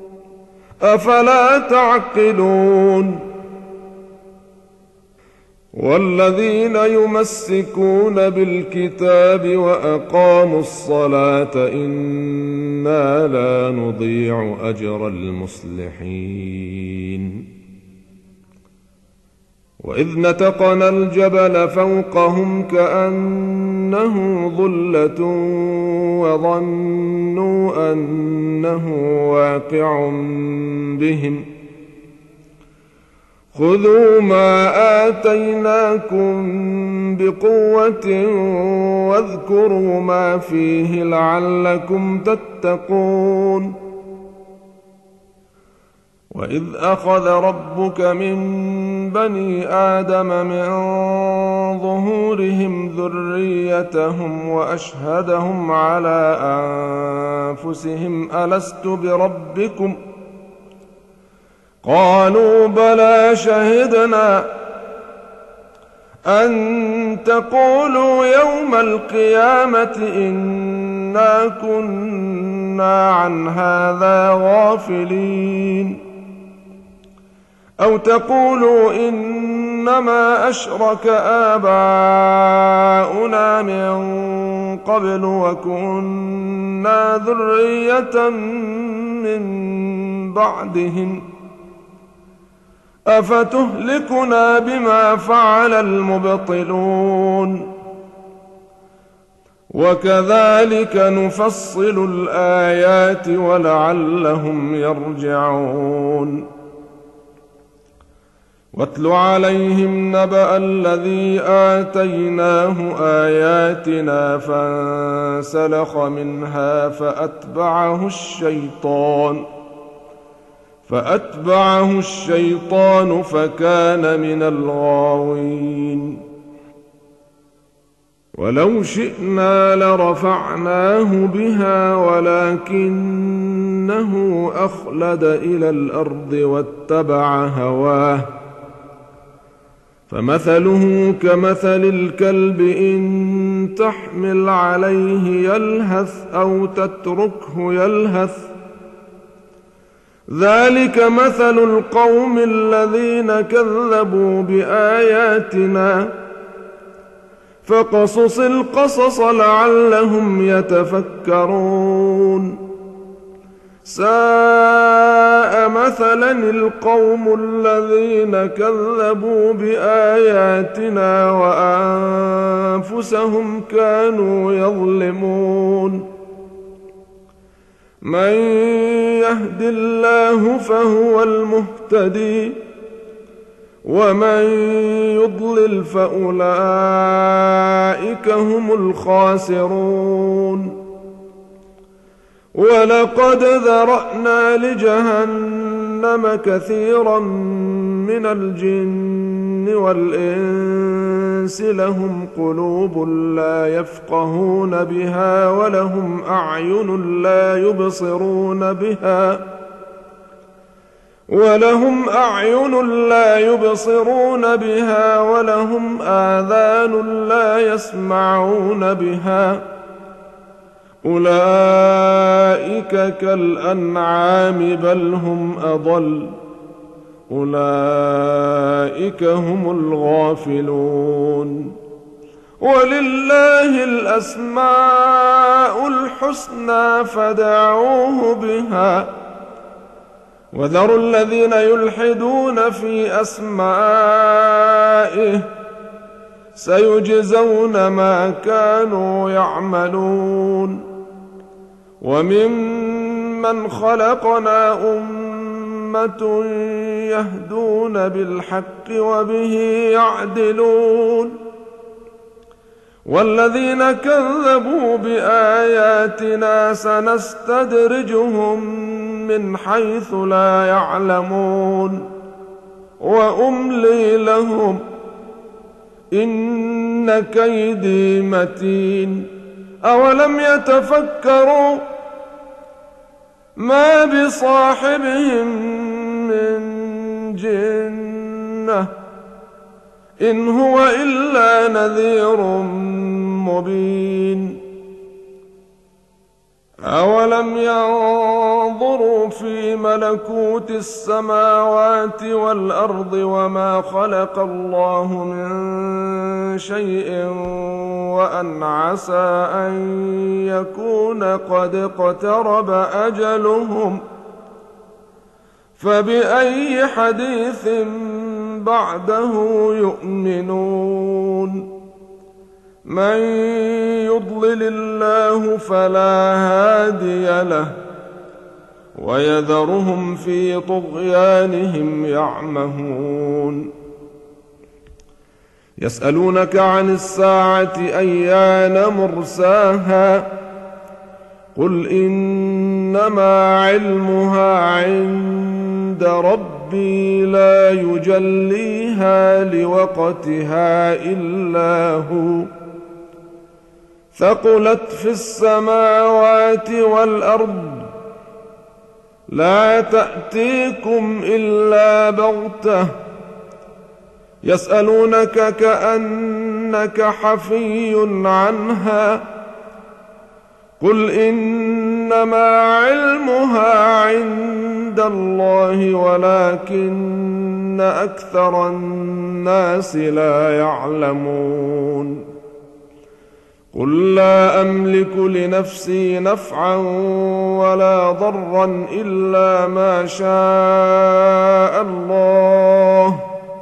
أفلا تعقلون والذين يمسكون بالكتاب وأقاموا الصلاة إنا لا نضيع أجر المصلحين. وإذ نتقنا الجبل فوقهم كأنه ظلة وظنوا أنه واقع بهم خذوا ما آتيناكم بقوة واذكروا ما فيه لعلكم تتقون. وإذ أخذ ربك من بني آدم من ظهورهم ذريتهم وأشهدهم على أنفسهم ألست بربكم قالوا بلى شهدنا أن تقولوا يوم القيامة إنا كنا عن هذا غافلين أو تقولوا إنما أشرك آباؤنا من قبل وكنا ذرية من بعدهم أفتهلكنا بما فعل المبطلون وكذلك نفصل الآيات ولعلهم يرجعون. واتل عليهم نبأ الذي آتيناه آياتنا فانسلخ منها فأتبعه الشيطان فأتبعه الشيطان فكان من الغاوين. ولو شئنا لرفعناه بها ولكنه أخلد إلى الأرض واتبع هواه فمثله كمثل الكلب إن تحمل عليه يلهث أو تتركه يلهث ذلك مثل القوم الذين كذبوا بآياتنا فقصص القصص لعلهم يتفكرون. ساء مثلا القوم الذين كذبوا بآياتنا وأنفسهم كانوا يظلمون. من يهد الله فهو المهتدي ومن يضلل فأولئك هم الخاسرون. ولقد ذرأنا لجهنم كثيرا من الجن والإنس لهم قلوب لا يفقهون بها ولهم أعين لا يبصرون بها ولهم أعين لا يبصرون بها ولهم آذان لا يسمعون بها أولئك كالأنعام بل هم أضل أولئك هم الغافلون. ولله الأسماء الحسنى فادعوه بها وذروا الذين يلحدون في أسمائه سيجزون ما كانوا يعملون. وممن خلقنا أمة يهدون بالحق وبه يعدلون. والذين كذبوا بآياتنا سنستدرجهم من حيث لا يعلمون وأملي لهم إن كيدي متين. أولم يتفكروا ما بصاحبهم من جنة إن هو إلا نذير مبين. أولم ينظروا في ملكوت السماوات والأرض وما خلق الله من شيء وأن عسى أن يكون قد اقترب أجلهم فبأي حديث بعده يؤمنون من يضلل الله فلا هادي له ويذرهم في طغيانهم يعمهون يسألونك عن الساعة أيان مرساها قل إنما علمها عند ربي لا يجليها لوقتها إلا هو ثقلت في السماوات والأرض لا تأتيكم إلا بغتة يسألونك كأنك حفي عنها قل إنما علمها عند الله ولكن أكثر الناس لا يعلمون قل لا أملك لنفسي نفعا ولا ضرا إلا ما شاء الله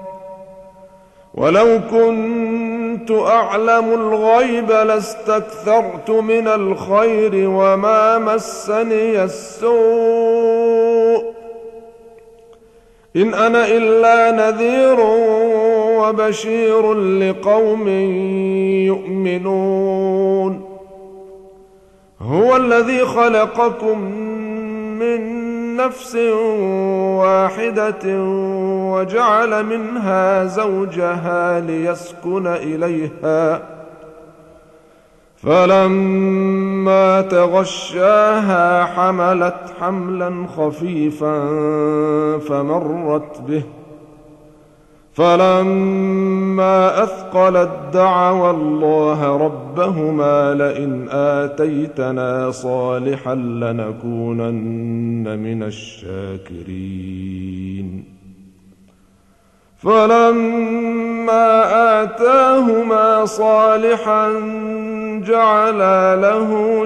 ولو كنت أعلم الغيب لاستكثرت من الخير وما مسني السوء إن أنا إلا نذير وبشير لقوم يؤمنون هو الذي خلقكم من نفس واحدة وجعل منها زوجها ليسكن إليها فلما تغشاها حملت حملا خفيفا فمرت به فلما أثقلت دعوا الله ربهما لئن آتيتنا صالحا لنكونن من الشاكرين فلما آتاهما صالحا جعلا له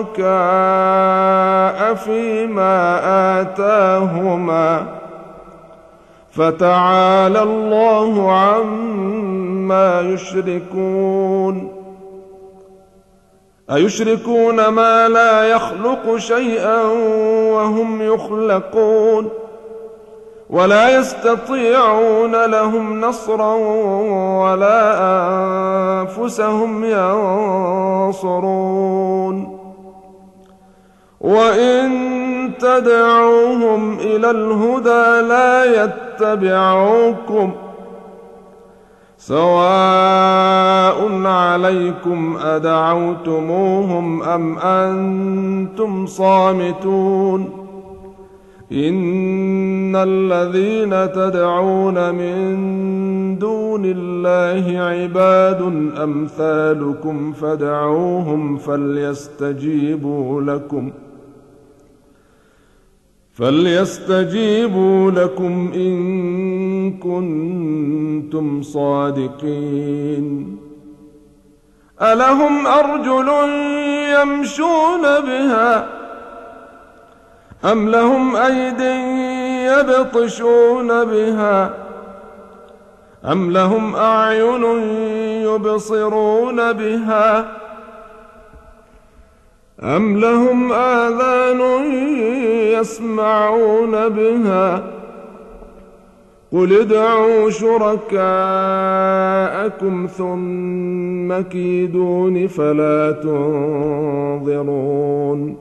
شركاء فيما آتاهما فتعالى الله عما يشركون أيشركون ما لا يخلق شيئا وهم يخلقون ولا يستطيعون لهم نصرا ولا أنفسهم ينصرون وإن تدعوهم إلى الهدى لا يتبعوكم سواء عليكم أدعوتموهم أم أنتم صامتون إن الذين تدعون من دون الله عباد أمثالكم فادعوهم فليستجيبوا لكم فليستجيبوا لكم إن كنتم صادقين ألهم أرجل يمشون بها أم لهم أيد يبطشون بها أم لهم أعين يبصرون بها أم لهم آذان يسمعون بها قل ادعوا شركاءكم ثم كيدون فلا تنظرون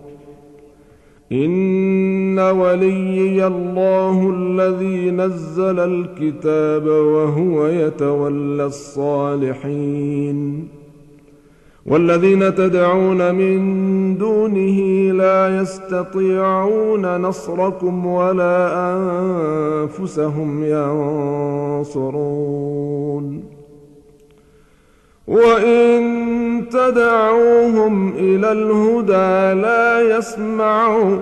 إن وليي الله الذي نزل الكتاب وهو يتولى الصالحين والذين تدعون من دونه لا يستطيعون نصركم ولا أنفسهم ينصرون وإن تدعوهم إلى الهدى لا يسمعوا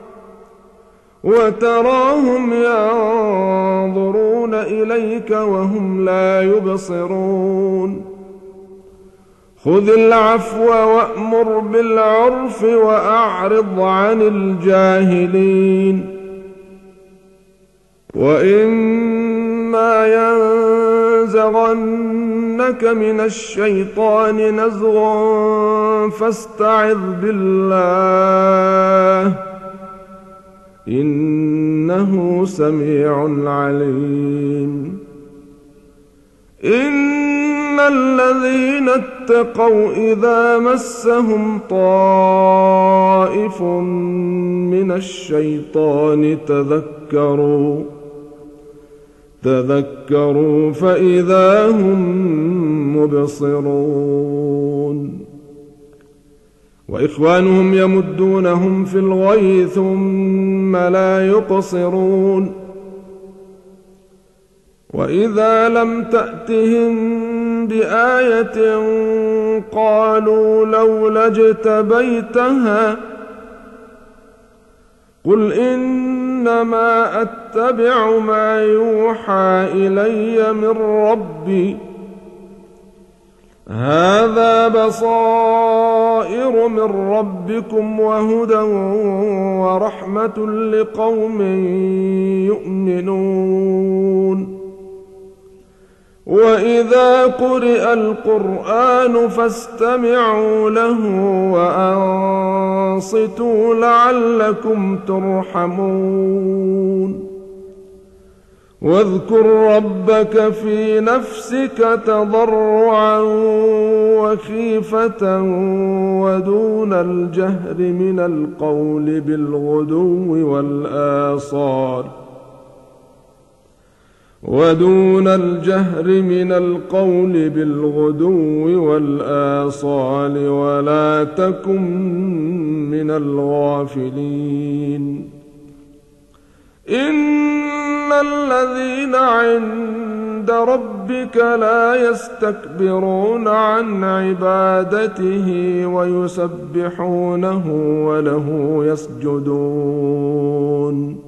وتراهم ينظرون إليك وهم لا يبصرون خذ العفو وأمر بالعرف وأعرض عن الجاهلين وإما ينزغنك من الشيطان نزغ فاستعذ بالله إنه سميع عليم إن الذين اتقوا إذا مسهم طائف من الشيطان تذكروا تذكروا فإذا هم مبصرون وإخوانهم يمدونهم في الغي ثم لا يقصرون وإذا لم تأتهم بآية قالوا لولا اجتبيتها قل إنما أتبع ما يوحى إلي من ربي هذا بصائر من ربكم وهدى ورحمة لقوم يؤمنون وإذا قرئ القرآن فاستمعوا له وأنصتوا لعلكم ترحمون واذكر ربك في نفسك تضرعا وخيفة ودون الجهر من القول بالغدو والآصال ودون الجهر من القول بالغدو والآصال ولا تكن من الغافلين إن الذين عند ربك لا يستكبرون عن عبادته ويسبحونه وله يسجدون